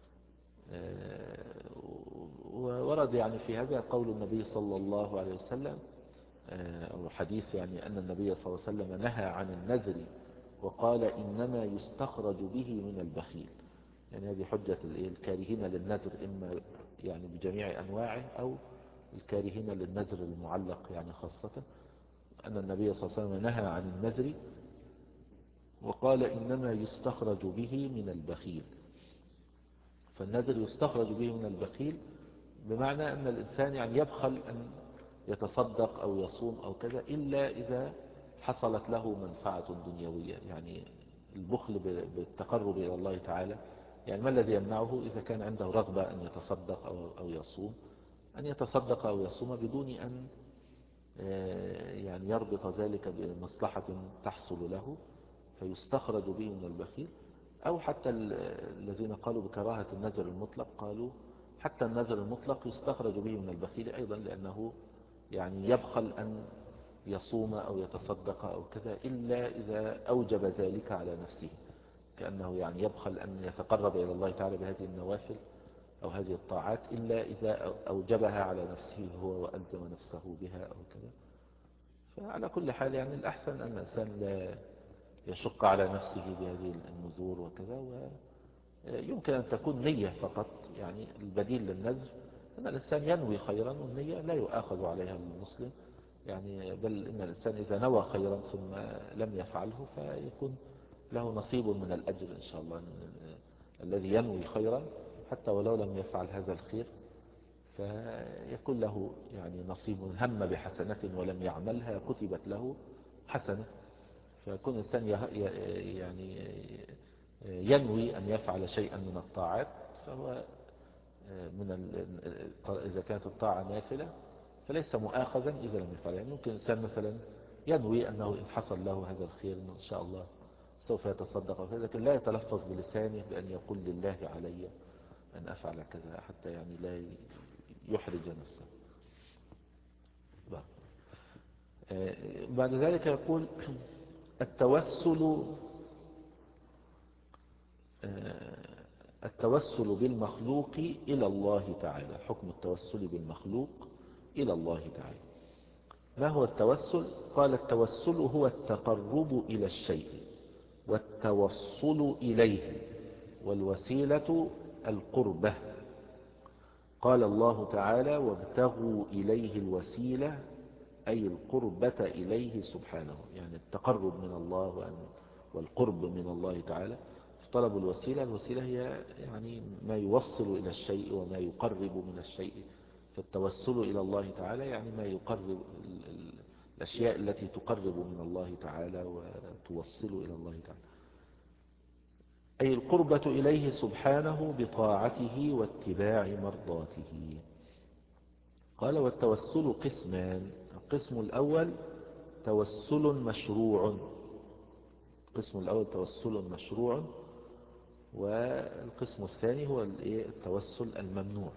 وورد يعني في هذا قول النبي صلى الله عليه وسلم، أو حديث يعني أن النبي صلى الله عليه وسلم نهى عن النذر وقال إنما يستخرج به من البخيل. يعني هذه حجة الكارهين للنذر، إما يعني بجميع أنواعه أو الكارهين للنذر المعلق يعني خاصة، أن النبي صلى الله عليه وسلم نهى عن النذر وقال إنما يستخرج به من البخيل. فالنذر يستخرج به من البخيل بمعنى أن الإنسان يعني يبخل أن يتصدق أو يصوم أو كذا إلا إذا حصلت له منفعة دنيوية. يعني البخل بالتقرب إلى الله تعالى، يعني ما الذي يمنعه إذا كان عنده رغبة أن يتصدق أو يصوم، أن يتصدق أو يصوم بدون أن يعني يربط ذلك بمصلحة تحصل له فيستخرج به من البخيل. أو حتى الذين قالوا بكراهة النذر المطلق قالوا حتى النذر المطلق يستخرج به من البخيل أيضا، لأنه يعني يبخل أن يصوم أو يتصدق أو كذا إلا إذا أوجب ذلك على نفسه، كأنه يعني يبخل أن يتقرب إلى الله تعالى بهذه النوافل أو هذه الطاعات إلا إذا أوجبها على نفسه هو وألزم نفسه بها أو كذا. فعلى كل حال يعني الأحسن أن الإنسان لا يشق على نفسه بهذه النذور وكذا، ويمكن أن تكون نية فقط. يعني البديل للنذر أن الإنسان ينوي خيرا، والنية لا يؤاخذ عليها المسلم يعني، بل إن الإنسان إذا نوى خيرا ثم لم يفعله فيكون له نصيب من الأجر إن شاء الله. الذي ينوي خيرا حتى ولو لم يفعل هذا الخير فيكون له يعني نصيب، هم بحسنة ولم يعملها كتبت له حسنة. فيكون الإنسان يعني ينوي أن يفعل شيئا من الطاعات، فهو من إذا كانت الطاعة نافلة فليس مؤاخذا إذا لم يفعل. يعني يمكن الإنسان مثلا ينوي أنه إن حصل له هذا الخير إن شاء الله سوف يتصدق، لكن لا يتلفظ بلسانه بأن يقول لله علي أن أفعل كذا حتى يعني لا يحرج نفسه. بعد ذلك يقول التوسل التوسل بالمخلوق إلى الله تعالى. حكم التوسل بالمخلوق إلى الله تعالى. ما هو التوسل؟ قال التوسل هو التقرب إلى الشيء والتوصل إليه، والوسيلة القربة. قال الله تعالى وابتغوا إليه الوسيلة أي القربة إليه سبحانه، يعني التقرب من الله والقرب من الله تعالى. طلب الوسيلة، الوسيلة هي يعني ما يوصل إلى الشيء وما يقرب من الشيء، فالتوسل إلى الله تعالى يعني ما يقرب الأشياء التي تقرب من الله تعالى وتوصل إلى الله تعالى، أي القربة إليه سبحانه بطاعته واتباع مرضاته. قال والتوسل قسمان، القسم الأول توسل مشروع، القسم الأول توسل مشروع، والقسم الثاني هو التوسل الممنوع.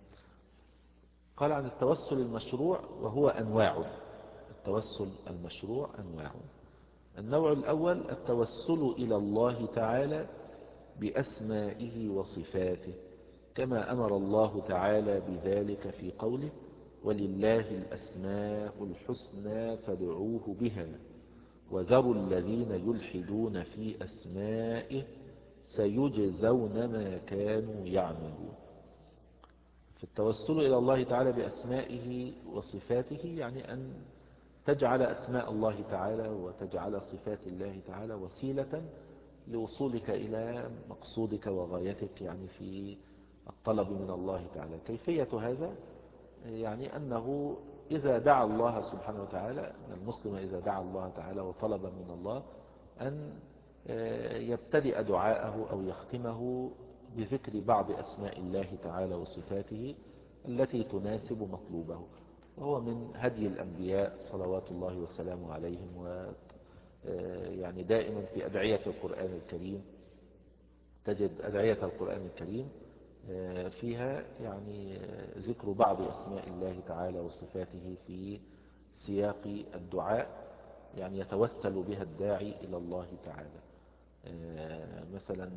قال عن التوسل المشروع وهو أنواع، التوسل المشروع أنواع. النوع الأول التوسل إلى الله تعالى بأسمائه وصفاته، كما أمر الله تعالى بذلك في قوله ولله الأسماء الحسنى فادعوه بها وذروا الذين يلحدون في أسمائه سيجزون ما كانوا يعملون. في التوسل إلى الله تعالى بأسمائه وصفاته يعني أن تجعل أسماء الله تعالى وتجعل صفات الله تعالى وسيلة لوصولك إلى مقصودك وغايتك يعني في الطلب من الله تعالى. كيفية هذا يعني أنه إذا دعا الله سبحانه وتعالى، أن المسلم إذا دعا الله تعالى وطلب من الله أن يبتدئ دعاءه أو يختمه بذكر بعض أسماء الله تعالى وصفاته التي تناسب مطلوبه، وهو من هدي الأنبياء صلوات الله وسلامه عليهم. و يعني دائما في أدعية القرآن الكريم تجد أدعية القرآن الكريم فيها يعني ذكر بعض أسماء الله تعالى وصفاته في سياق الدعاء، يعني يتوسل بها الداعي إلى الله تعالى. مثلا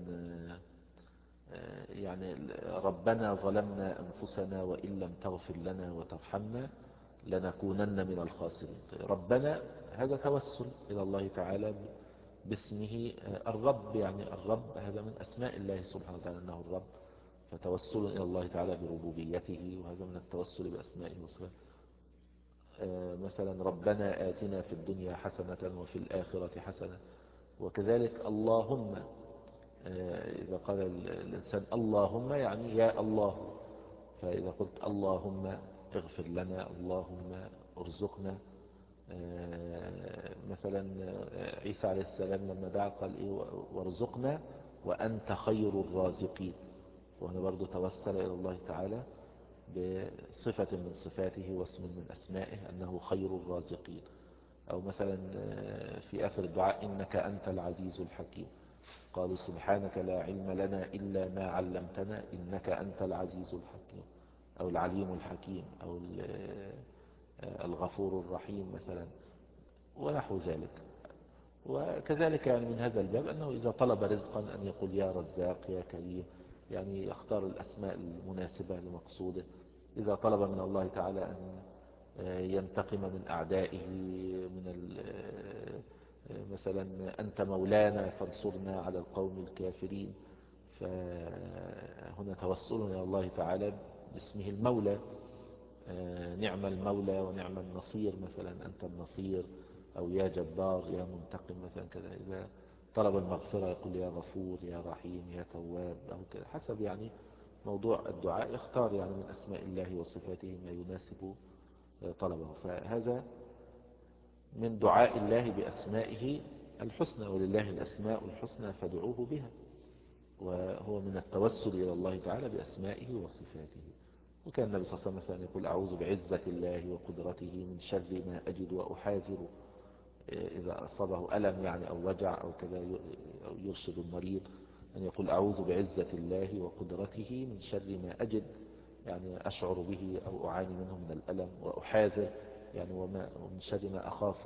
يعني ربنا ظلمنا أنفسنا وإن لم تغفر لنا وترحمنا لنكونن من الخاسرين. ربنا هذا توسل إلى الله تعالى باسمه الرب، يعني الرب هذا من أسماء الله سبحانه وتعالى أنه الرب، فتوسل إلى الله تعالى بربوبيته، وهذا من التوسل بأسمائه وصفاته. مثلا ربنا آتنا في الدنيا حسنة وفي الآخرة حسنة. وكذلك اللهم، إذا قال الإنسان اللهم يعني يا الله، فإذا قلت اللهم اغفر لنا، اللهم ارزقنا. مثلا عيسى عليه السلام لما دعا قال إيه وارزقنا وأنت خير الرازقين، وهنا برضو توسل إلى الله تعالى بصفة من صفاته واسم من أسمائه أنه خير الرازقين. أو مثلا في آخر الدعاء إنك أنت العزيز الحكيم، قالوا سبحانك لا علم لنا إلا ما علمتنا إنك أنت العزيز الحكيم، أو العليم الحكيم، أو الغفور الرحيم مثلا، ونحو ذلك. وكذلك يعني من هذا الباب أنه إذا طلب رزقا أن يقول يا رزاق يا كريم، يعني يختار الأسماء المناسبة لمقصوده. إذا طلب من الله تعالى أن ينتقم من أعدائه، من مثلا أنت مولانا فانصرنا على القوم الكافرين، فهنا توسل إلى الله تعالى باسمه المولى، نعم المولى ونعم النصير، مثلا أنت النصير، أو يا جبار يا منتقم مثلا كذا. إذا طلب المغفرة يقول يا غفور يا رحيم يا تواب، أو كذا حسب يعني موضوع الدعاء، يختار يعني من أسماء الله وصفاته ما يناسب طلبه. فهذا من دعاء الله بأسمائه الحسنى، ولله الأسماء الحسنى فادعوه بها، وهو من التوسل إلى الله تعالى بأسمائه وصفاته. وكان النبي صلى الله عليه وسلم يقول أعوذ بعزة الله وقدرته من شر ما أجد وأحاذر، إذا أصابه ألم يعني أو وجع أو كذا، أو يرشد المريض أن يقول أعوذ بعزة الله وقدرته من شر ما أجد، يعني أشعر به أو أعاني منه من الألم، وأحاذر يعني وما ومن شر ما أخاف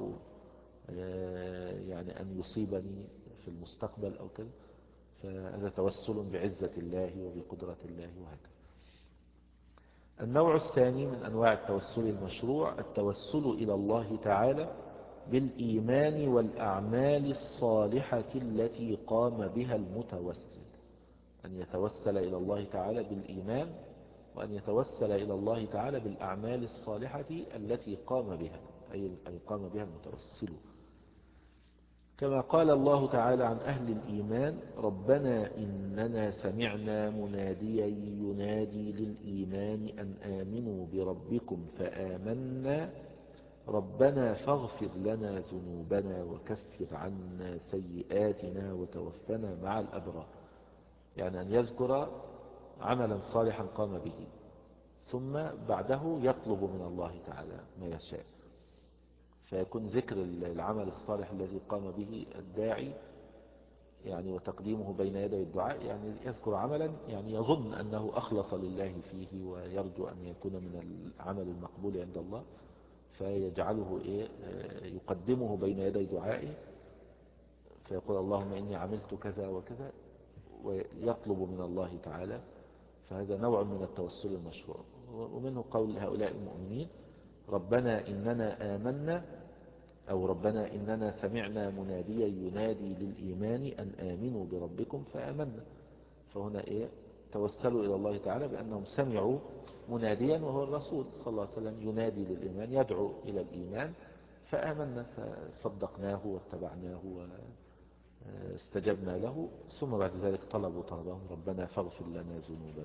يعني أن يصيبني في المستقبل أو كذا. فهذا توسل بعزة الله وبقدرة الله وهكذا. النوع الثاني من أنواع التوسل المشروع التوسل إلى الله تعالى بالإيمان والأعمال الصالحة التي قام بها المتوسل، أن يتوسل إلى الله تعالى بالإيمان وأن يتوسل إلى الله تعالى بالأعمال الصالحة التي قام بها، أي قام بها المتوسل. كما قال الله تعالى عن أهل الإيمان: ربنا إننا سمعنا مناديا ينادي للإيمان أن آمنوا بربكم فآمنا ربنا فاغفر لنا ذنوبنا وكفر عنا سيئاتنا وتوفنا مع الأبرار. يعني أن يذكر عملا صالحا قام به، ثم بعده يطلب من الله تعالى ما يشاء، فيكون ذكر العمل الصالح الذي قام به الداعي يعني وتقديمه بين يدي الدعاء، يعني يذكر عملا يعني يظن أنه أخلص لله فيه ويرجو أن يكون من العمل المقبول عند الله، فيجعله إيه يقدمه بين يدي دعائه، فيقول اللهم إني عملت كذا وكذا ويطلب من الله تعالى. فهذا نوع من التوسل المشروع. ومنه قول هؤلاء المؤمنين: ربنا إننا آمنا، أو ربنا إننا سمعنا مناديا ينادي للإيمان أن آمنوا بربكم فآمنا. فهنا إيه توسلوا إلى الله تعالى بأنهم سمعوا مناديا وهو الرسول صلى الله عليه وسلم ينادي للإيمان، يدعو إلى الإيمان، فآمنا فصدقناه واتبعناه واستجبنا له. ثم بعد ذلك طلبوا طلبهم: ربنا فاغفر لنا ذنوبنا.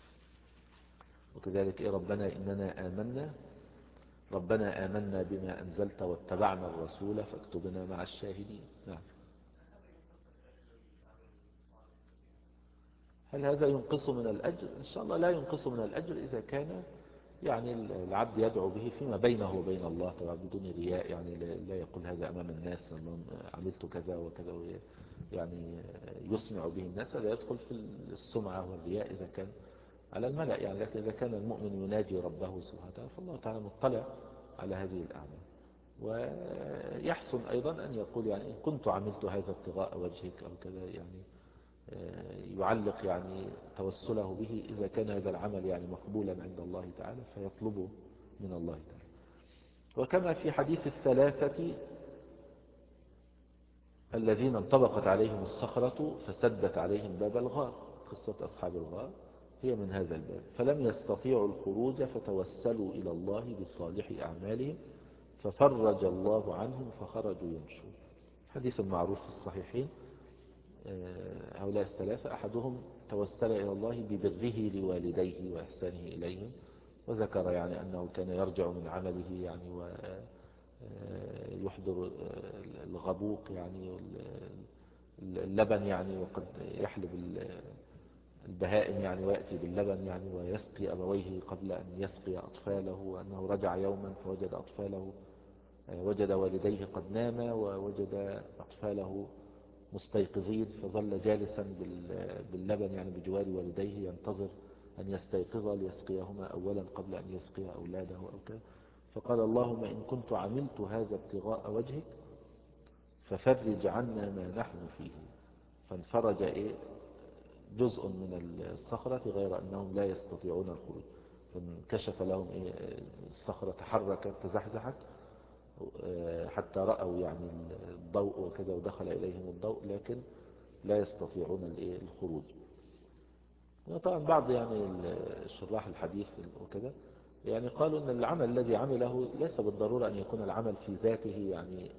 وكذلك إيه ربنا إننا آمنا، ربنا آمنا بما أنزلت واتبعنا الرسول فاكتبنا مع الشاهدين. نعم. هل هذا ينقص من الأجر؟ إن شاء الله لا ينقص من الأجر إذا كان يعني العبد يدعو به فيما بينه وبين الله طبعا بدون رياء، يعني لا يقول هذا أمام الناس أنهم عملت كذا وكذا يعني يسمع به الناس، هذا يدخل في السمعة والرياء إذا كان على الملأ يعني. لكن إذا كان المؤمن يناجي ربه سبحانه وتعالى فالله تعالى مطلع على هذه الأعمال. ويحسن أيضا أن يقول يعني إن كنت عملت هذا ابتغاء وجهك أو كذا، يعني يعلق يعني توسله به إذا كان هذا العمل يعني مقبولا عند الله تعالى فيطلبه من الله تعالى. وكما في حديث الثلاثة الذين انطبقت عليهم الصخرة فسدت عليهم باب الغار، قصة أصحاب الغار هي من هذا الباب: فلم يستطيعوا الخروج فتوسلوا إلى الله بصالح أعمالهم ففرج الله عنهم فخرجوا يمشون. حديث معروف في الصحيحين. هؤلاء الثلاثة أحدهم توسل إلى الله ببره لوالديه وإحسانه إليهم، وذكر يعني أنه كان يرجع من عمله يعني ويحضر الغبوق يعني اللبن يعني، وقد يحلب البهائم يعني ويأتي باللبن يعني ويسقي أبويه قبل أن يسقي أطفاله، وأنه رجع يوما فوجد أطفاله وجد والديه قد ناما ووجد أطفاله مستيقظين، فظل جالسا باللبن يعني بجوار والديه ينتظر أن يستيقظ ليسقيهما أولا قبل أن يسقي أولاده أو كذا. فقال اللهم إن كنت عملت هذا ابتغاء وجهك ففرج عنا ما نحن فيه. فانفرج إيه جزء من الصخرة غير أنهم لا يستطيعون الخروج، فانكشف لهم إيه الصخرة تحركت تزحزحت حتى رأوا يعني الضوء وكذا ودخل إليهم الضوء، لكن لا يستطيعون الخروج. وطبعا بعض يعني الشراح الحديث وكذا يعني قالوا أن العمل الذي عمله ليس بالضرورة أن يكون العمل في ذاته يعني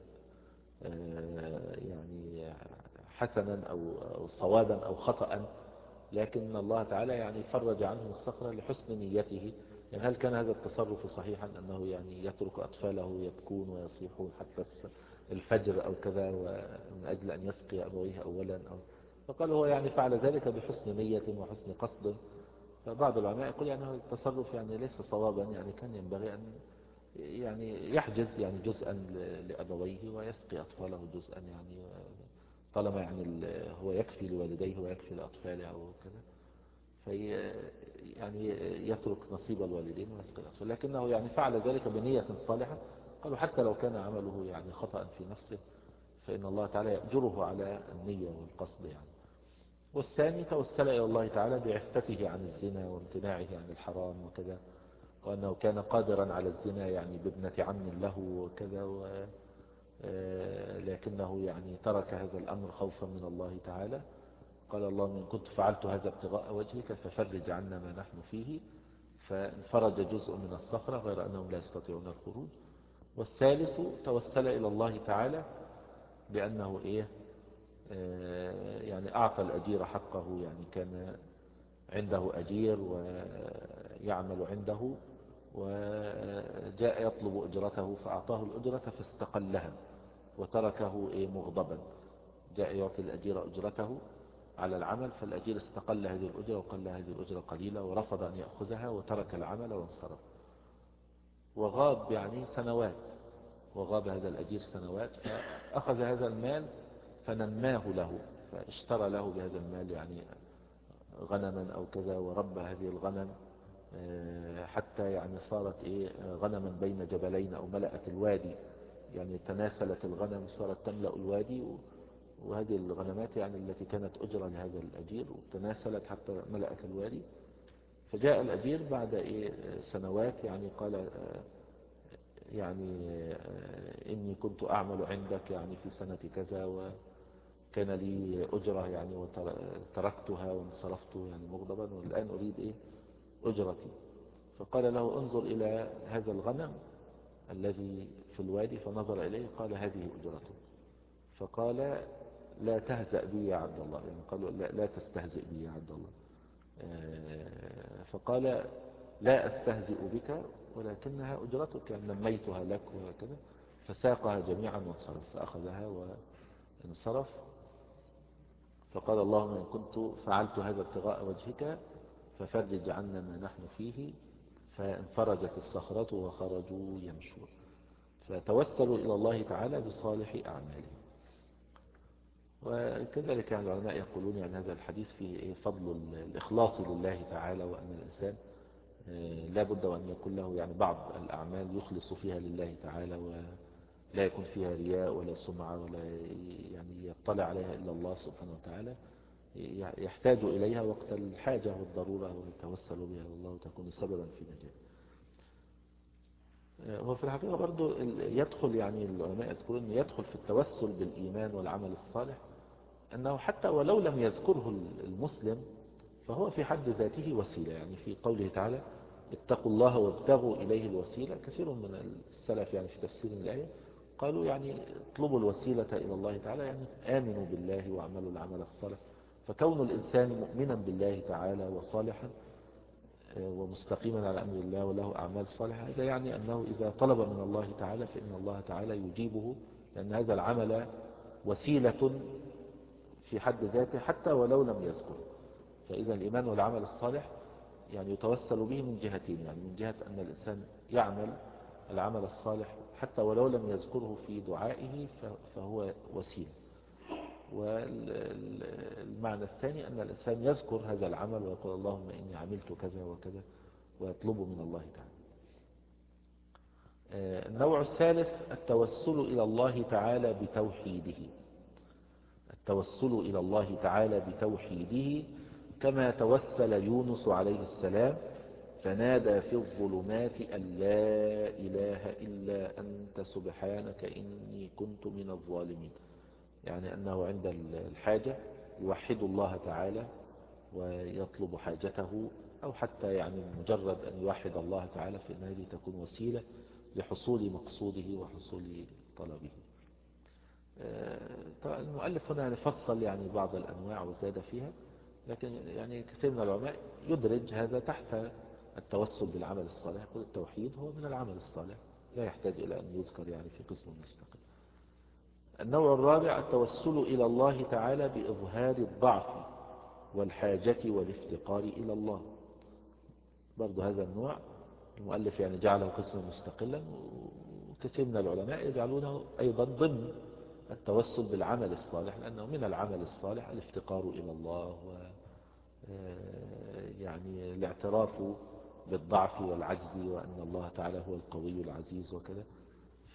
يعني حسنا أو صوابا أو خطأ، لكن الله تعالى يعني فرج عنه الصخرة لحسن نيته. يعني هل كان هذا التصرف صحيحا أنه يعني يترك أطفاله يبكون ويصيحون حتى الفجر أو كذا ومن أجل أن يسقي أبويه أولا أو فقال هو يعني فعل ذلك بحسن نية وحسن قصد. فبعض العلماء يقول يعني هذا التصرف يعني ليس صوابا، يعني كان ينبغي أن يعني يحجز يعني جزءا لأبويه ويسقي أطفاله جزءا، يعني طالما يعني هو يكفي لوالديه ويكفي لأطفاله أو كذا، في يعني يترك نصيب الوالدين ويسقي الأطفال، لكنه يعني فعل ذلك بنية صالحة. قالوا حتى لو كان عمله يعني خطأ في نفسه فإن الله تعالى يأجره على النية والقصد يعني. والثاني توسل إلى الله تعالى بعفته عن الزنا وامتناعه عن الحرام وكذا، وأنه كان قادرا على الزنا يعني بابنة عم له وكذا و لكنه يعني ترك هذا الأمر خوفا من الله تعالى. قال اللهم إن كنت فعلت هذا ابتغاء وجهك ففرج عنا ما نحن فيه. فانفرج جزء من الصخرة غير أنهم لا يستطيعون الخروج. والثالث توسل إلى الله تعالى بأنه إيه يعني أعطى الأجير حقه، يعني كان عنده أجير ويعمل عنده وجاء يطلب أجرته فأعطاه الأجرة فاستقلها وتركه إيه مغضبا. جاء يعطي الأجير أجرته على العمل، فالأجير استقل هذه الأجرة وقال له هذه الأجرة قليلة ورفض أن يأخذها وترك العمل وانصرف. وغاب يعني سنوات، وغاب هذا الأجير سنوات، فأخذ هذا المال فنماه له، فاشترى له بهذا المال يعني غنما أو كذا، وربى هذه الغنم حتى يعني صارت إيه غنما بين جبلين أو ملأت الوادي، يعني تناسلت الغنم صارت تملأ الوادي. وهذه الغنمات يعني التي كانت أجرة لهذا الأجير وتناسلت حتى ملأت الوادي. فجاء الأجير بعد إيه سنوات يعني قال يعني إني كنت أعمل عندك يعني في سنة كذا وكان لي أجرة يعني وتركتها وانصرفت يعني مغضبا، والآن أريد إيه أجرتي. فقال له انظر إلى هذا الغنم الذي في الوادي، فنظر إليه قال هذه أجرته. فقال لا تهزأ بي يا عبد الله، يعني قالوا لا, لا تستهزئ بي يا عبد الله. فقال لا أستهزئ بك ولكنها أجرتك، يعني نميتها لك وكذا. فساقها جميعا وانصرف، فأخذها وانصرف. فقال اللهم إن كنت فعلت هذا ابتغاء وجهك ففرج عنا ما نحن فيه. فانفرجت الصخرة وخرجوا يمشون. فتوسلوا إلى الله تعالى بصالح أعمالهم. وكذلك يعني العلماء يقولون يعني هذا الحديث فيه فضل الإخلاص لله تعالى، وأن الإنسان لا بد وأن يكون له يعني بعض الأعمال يخلص فيها لله تعالى، ولا يكون فيها رياء ولا سمعة ولا يعني يطلع عليها إلا الله سبحانه وتعالى، يحتاج إليها وقت الحاجة والضرورة ويتوسل بها الله وتكون سببا في نجاة. وفي الحقيقة برضو يدخل يعني العلماء يذكرون أنه يدخل في التوسل بالإيمان والعمل الصالح أنه حتى ولو لم يذكره المسلم فهو في حد ذاته وسيلة. يعني في قوله تعالى اتقوا الله وابتغوا إليه الوسيلة، كثير من السلف يعني في تفسير الآية قالوا يعني اطلبوا الوسيلة إلى الله تعالى، يعني آمنوا بالله واعملوا العمل الصالح. فكون الإنسان مؤمنا بالله تعالى وصالحا ومستقيما على أمر الله وله أعمال صالحة، هذا يعني أنه إذا طلب من الله تعالى فإن الله تعالى يجيبه، لأن هذا العمل وسيلة في حد ذاته حتى ولو لم يذكره. فإذا الإيمان والعمل الصالح يعني يتوسل به من جهتين، يعني من جهة أن الإنسان يعمل العمل الصالح حتى ولو لم يذكره في دعائه فهو وسيلة. والمعنى الثاني أن الإنسان يذكر هذا العمل ويقول اللهم إني عملت كذا وكذا ويطلبه من الله تعالى. النوع الثالث التوسل إلى الله تعالى بتوحيده. التوسل إلى الله تعالى بتوحيده كما توسل يونس عليه السلام فنادى في الظلمات أن لا إله إلا أنت سبحانك إني كنت من الظالمين. يعني أنه عند الحاجة يوحد الله تعالى ويطلب حاجته، أو حتى يعني مجرد أن يوحد الله تعالى فإن هذه تكون وسيلة لحصول مقصوده وحصول طلبه. المؤلف هنا فصل يعني بعض الأنواع وزاد فيها، لكن يعني كثير من العلماء يدرج هذا تحت التوسل بالعمل الصالح، يقول التوحيد هو من العمل الصالح لا يحتاج إلى أن يذكر يعني في قسم مستقل. النوع الرابع التوسل إلى الله تعالى بإظهار الضعف والحاجة والافتقار إلى الله. برضو هذا النوع المؤلف يعني جعله قسما مستقلا، وكثير من العلماء يجعلونه أيضا ضمن التوسل بالعمل الصالح، لأنه من العمل الصالح الافتقار إلى الله و يعني الاعتراف بالضعف والعجز وأن الله تعالى هو القوي العزيز وكذا. ف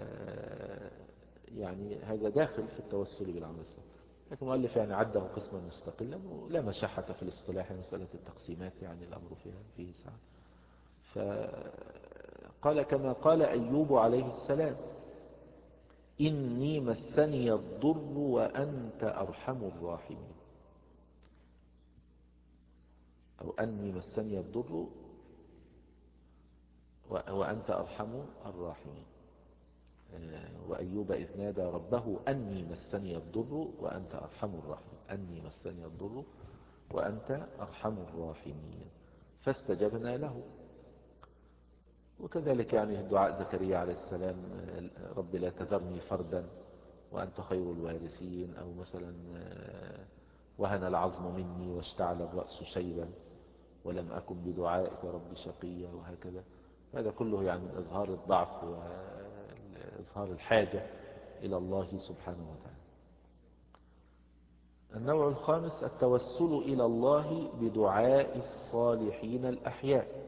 يعني هذا داخل في التوسل بالعمل الصالح، لكن المؤلف يعني عده قسما مستقلا ولا مشحة في الاصطلاح، مسألة التقسيمات يعني الأمر فيها فيه سعة. فقال كما قال أيوب عليه السلام إني مسني الضر وأنت أرحم الراحمين، أو أني مسني الضر وأنت أرحم الراحمين. وأيوب إذ نادى ربه أني مسني الضر وأنت أرحم الراحمين، أني مسني الضر وأنت أرحم الراحمين فاستجبنا له. وكذلك يعني دعاء زكريا عليه السلام رب لا تذرني فردا وأنت خير الوارثين، أو مثلا وهن العظم مني واشتعل الرأس شيبا ولم أكن بدعائك رب شقيا، وهكذا. هذا كله يعني من إظهار الضعف وإظهار الحاجة إلى الله سبحانه وتعالى. النوع الخامس التوسل إلى الله بدعاء الصالحين الأحياء،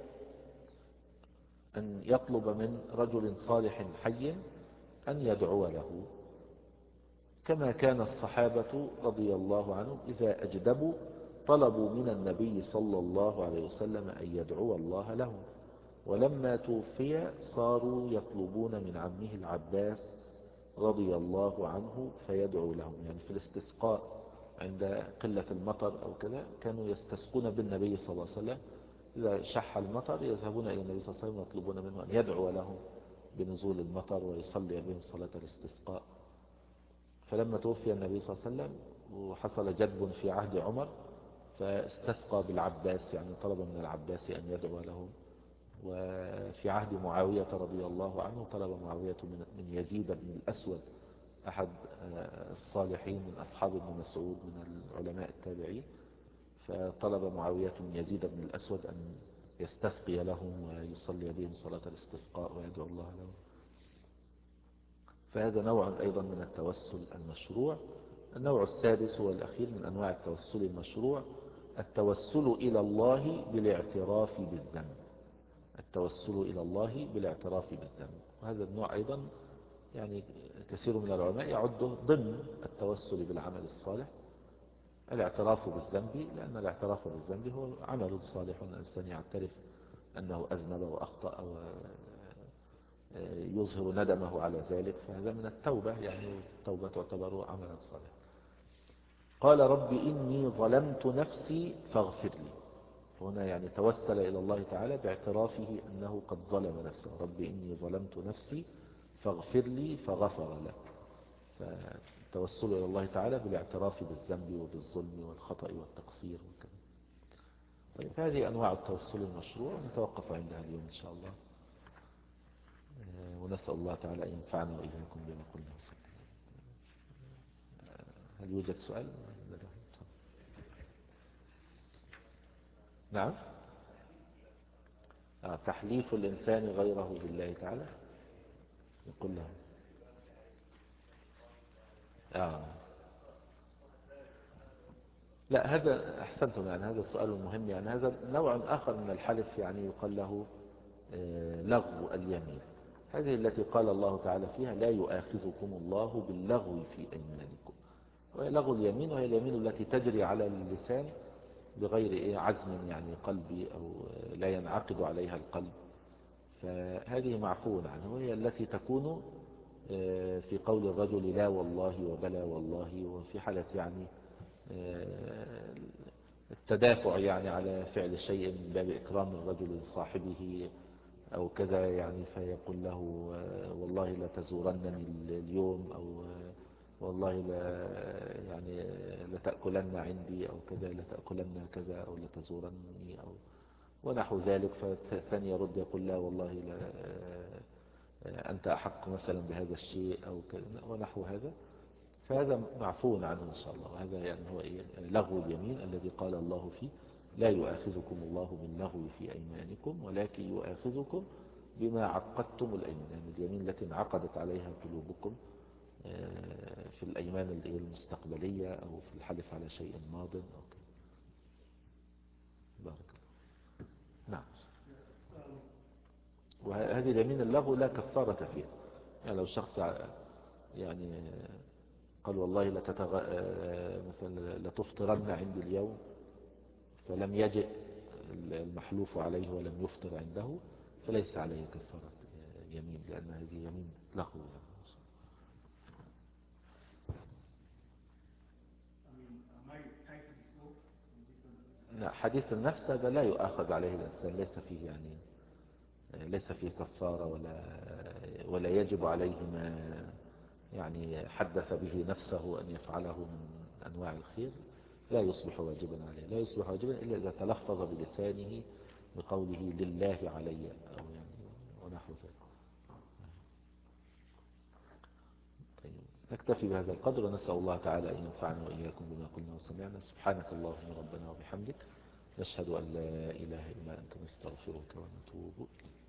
أن يطلب من رجل صالح حي أن يدعو له، كما كان الصحابة رضي الله عنهم إذا أجدبوا طلبوا من النبي صلى الله عليه وسلم أن يدعو الله لهم. ولما توفي صاروا يطلبون من عمه العباس رضي الله عنه فيدعو لهم، يعني في الاستسقاء عند قلة المطر أو كذا كانوا يستسقون بالنبي صلى الله عليه وسلم، إذا شح المطر يذهبون إلى النبي صلى الله عليه وسلم ويطلبون منه أن يدعو لهم بنزول المطر ويصلي بهم صلاة الاستسقاء. فلما توفي النبي صلى الله عليه وسلم وحصل جدب في عهد عمر فاستسقى بالعباس، يعني طلب من العباس أن يدعو لهم. وفي عهد معاوية رضي الله عنه طلب معاوية من يزيد بن الأسود أحد الصالحين من أصحاب ابن مسعود من العلماء التابعين، فطلب معاوية من يزيد بن الأسود أن يستسقي لهم ويصلي بهم صلاة الاستسقاء ويدعو الله لهم. فهذا نوع أيضا من التوسل المشروع. النوع السادس والأخير من أنواع التوسل المشروع التوسل إلى الله بالاعتراف بالذنب، التوسل إلى الله بالاعتراف بالذنب. وهذا النوع أيضا يعني كثير من العلماء يعده ضمن التوسل بالعمل الصالح، الاعتراف بالذنب، لأن الاعتراف بالذنب هو عمل صالح، الإنسان يعترف أنه أذنب وأخطأ ويظهر ندمه على ذلك، فهذا من التوبة، يعني التوبة تعتبر عملا صالحا. قال رب إني ظلمت نفسي فاغفر لي، هنا يعني توسل إلى الله تعالى باعترافه أنه قد ظلم نفسه، رب إني ظلمت نفسي فاغفر لي فغفر له. فالتوسل إلى الله تعالى بالاعتراف بالذنب وبالظلم والخطأ والتقصير وكذا. طيب هذه أنواع التوسل المشروع، نتوقف عندها اليوم إن شاء الله، ونسأل الله تعالى أن ينفعنا وإياكم بما قلنا. هل يوجد سؤال؟ نعم. آه تحليف الإنسان غيره بالله تعالى، يقول له آه. لا هذا أحسنتم، يعني هذا السؤال المهم، يعني هذا نوع آخر من الحلف، يعني يقال له آه لغو اليمين، هذه التي قال الله تعالى فيها لا يؤاخذكم الله باللغو في أيمانكم، وهي لغو اليمين، وهي اليمين التي تجري على اللسان بغير إيه عزم يعني قلبي، أو لا ينعقد عليها القلب، فهذه معفو عنها، وهي التي تكون في قول الرجل لا والله وبلا والله، وفي حالة يعني التدافع يعني على فعل شيء من باب إكرام الرجل لصاحبه أو كذا، يعني فيقول له والله لا تزورنني اليوم، أو والله لا يعني لتأكلن عندي أو كذا، لتأكلن كذا أو لتزورني أو ونحو ذلك. فالثاني يرد يقول لا والله لا أنت أحق مثلا بهذا الشيء أو كذا ونحو هذا، فهذا معفو عنه إن شاء الله. وهذا يعني هو إيه يعني لغو اليمين الذي قال الله فيه لا يؤاخذكم الله باللغو في أيمانكم ولكن يؤاخذكم بما عقدتم الأيمان، يعني اليمين التي انعقدت عليها قلوبكم في الأيمان المستقبلية أو في الحلف على شيء ماض أو كذا. بارك الله. نعم. وهذه اليمين اللغو لا كفارة فيها، يعني لو الشخص يعني قال والله لتتغ... مثلا لتفطرن عندي اليوم فلم يجئ المحلوف عليه ولم يفطر عنده، فليس عليه كفارة يمين، لأن هذه يمين لغو يعني. لا حديث النفس هذا لا يؤاخذ عليه الإنسان، ليس فيه يعني ليس فيه كفارة ولا ولا يجب عليه ما يعني حدث به نفسه أن يفعله من أنواع الخير، لا يصبح واجبا عليه، لا يصبح واجبا إلا إذا تلفظ بلسانه بقوله لله علي أو يعني ونحو ذلك. طيب نكتفي بهذا القدر، ونسأل الله تعالى أن ينفعنا وإياكم بما قلنا وسمعنا. سبحانك اللهم ربنا وبحمدك، نشهد أن لا إله إلا أنت، نستغفرك ونتوب إليك.